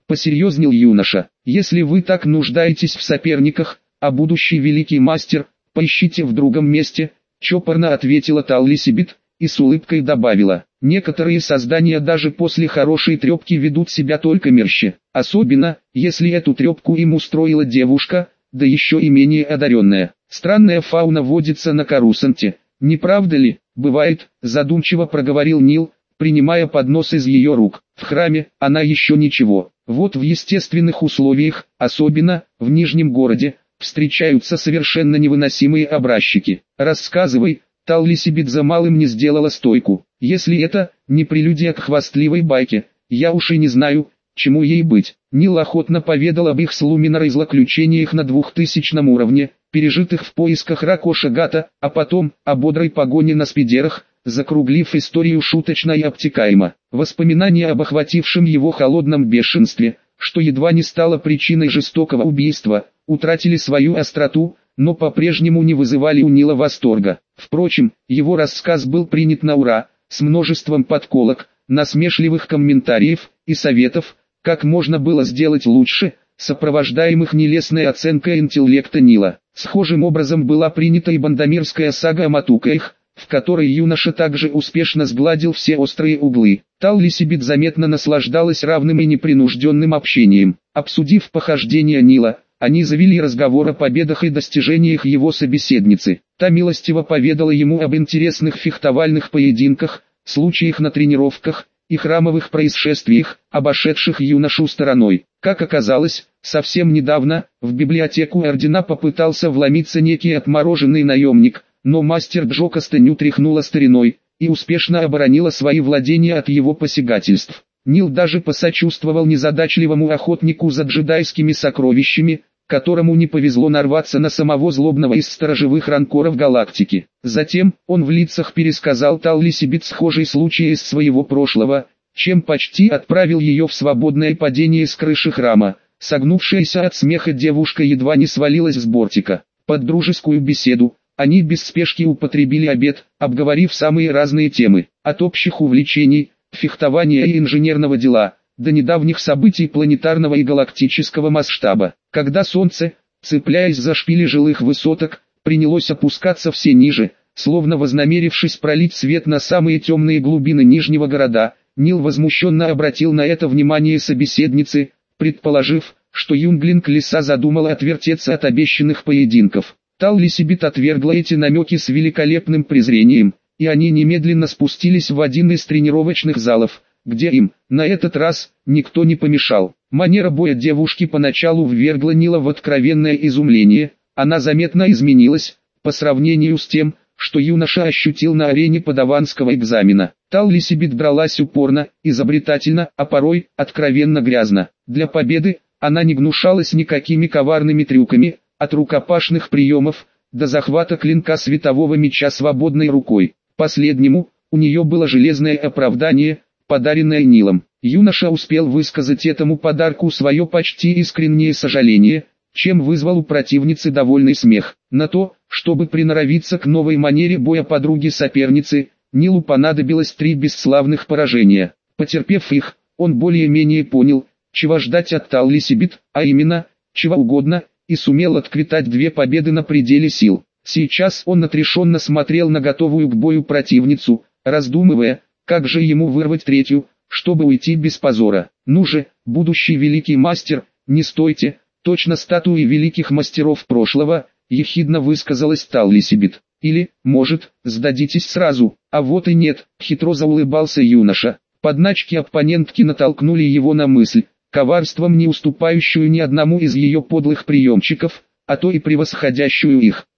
посерьезнел юноша. Если вы так нуждаетесь в соперниках, а будущий великий мастер, поищите в другом месте, чопорно ответила Таллисибит, и с улыбкой добавила: некоторые создания даже после хорошей трепки ведут себя только мерще, особенно, если эту трепку им устроила девушка, да еще и менее одаренная. Странная фауна водится на Корусанте, не правда ли? Бывает, задумчиво проговорил Нил, принимая поднос из ее рук. В храме она еще ничего. Вот в естественных условиях, особенно в Нижнем городе, встречаются совершенно невыносимые образчики. Рассказывай. Таллисибит за малым не сделала стойку. Если это не прелюдия к хвастливой байке, я уж и не знаю, чему ей быть. Нил охотно поведал об их с Луминорой злоключениях на 2000 уровне, пережитых в поисках Ракоша Гата, а потом о бодрой погоне на спидерах, закруглив историю шуточно и обтекаемо. Воспоминания об охватившем его холодном бешенстве, что едва не стало причиной жестокого убийства, утратили свою остроту, но по-прежнему не вызывали у Нила восторга. Впрочем, его рассказ был принят на ура, с множеством подколок, насмешливых комментариев и советов, как можно было сделать лучше, сопровождаемых нелестной оценкой интеллекта Нила. Схожим образом была принята и бандамирская сага о Матукаях, в которой юноша также успешно сгладил все острые углы. Таллисибит заметно наслаждалась равным и непринужденным общением. Обсудив похождения Нила, они завели разговор о победах и достижениях его собеседницы. Та милостиво поведала ему об интересных фехтовальных поединках, случаях на тренировках и храмовых происшествиях, обошедших юношу стороной. Как оказалось, совсем недавно в библиотеку ордена попытался вломиться некий отмороженный наемник, но мастер Джо Костеню тряхнула стариной и успешно оборонила свои владения от его посягательств. Нил даже посочувствовал незадачливому охотнику за джедайскими сокровищами, которому не повезло нарваться на самого злобного из сторожевых ранкоров галактики. Затем он в лицах пересказал Таллисибит схожий случай из своего прошлого, чем почти отправил ее в свободное падение с крыши храма. Согнувшаяся от смеха девушка едва не свалилась с бортика. Под дружескую беседу они без спешки употребили обед, обговорив самые разные темы, от общих увлечений, фехтования и инженерного дела, до недавних событий планетарного и галактического масштаба. Когда солнце, цепляясь за шпили жилых высоток, принялось опускаться все ниже, словно вознамерившись пролить свет на самые темные глубины Нижнего города, Нил возмущенно обратил на это внимание собеседницы, предположив, что юнглинг лиса задумала отвертеться от обещанных поединков. Таллисибит отвергла эти намеки с великолепным презрением, и они немедленно спустились в один из тренировочных залов, где им, на этот раз, никто не помешал. Манера боя девушки поначалу ввергла Нила в откровенное изумление, она заметно изменилась, по сравнению с тем, что юноша ощутил на арене подаванского экзамена. Таллисибит бралась упорно, изобретательно, а порой, откровенно грязно. Для победы, она не гнушалась никакими коварными трюками, от рукопашных приемов, до захвата клинка светового меча свободной рукой. Последнему, у нее было железное оправдание, подаренное Нилом. Юноша успел высказать этому подарку свое почти искреннее сожаление, чем вызвал у противницы довольный смех. На то, чтобы приноровиться к новой манере боя подруги-соперницы, Нилу понадобилось 3 бесславных поражения. Потерпев их, он более-менее понял, чего ждать от Таллисибит, а именно, чего угодно, и сумел отквитать 2 победы на пределе сил. Сейчас он отрешенно смотрел на готовую к бою противницу, раздумывая, как же ему вырвать 3-ю, чтобы уйти без позора. Ну же, будущий великий мастер, не стойте, точно статуи великих мастеров прошлого, ехидно высказалась Таллисибит. Или, может, сдадитесь сразу, а вот и нет, хитро заулыбался юноша. Подначки оппонентки натолкнули его на мысль, коварством не уступающую ни одному из ее подлых приемчиков, а то и превосходящую их.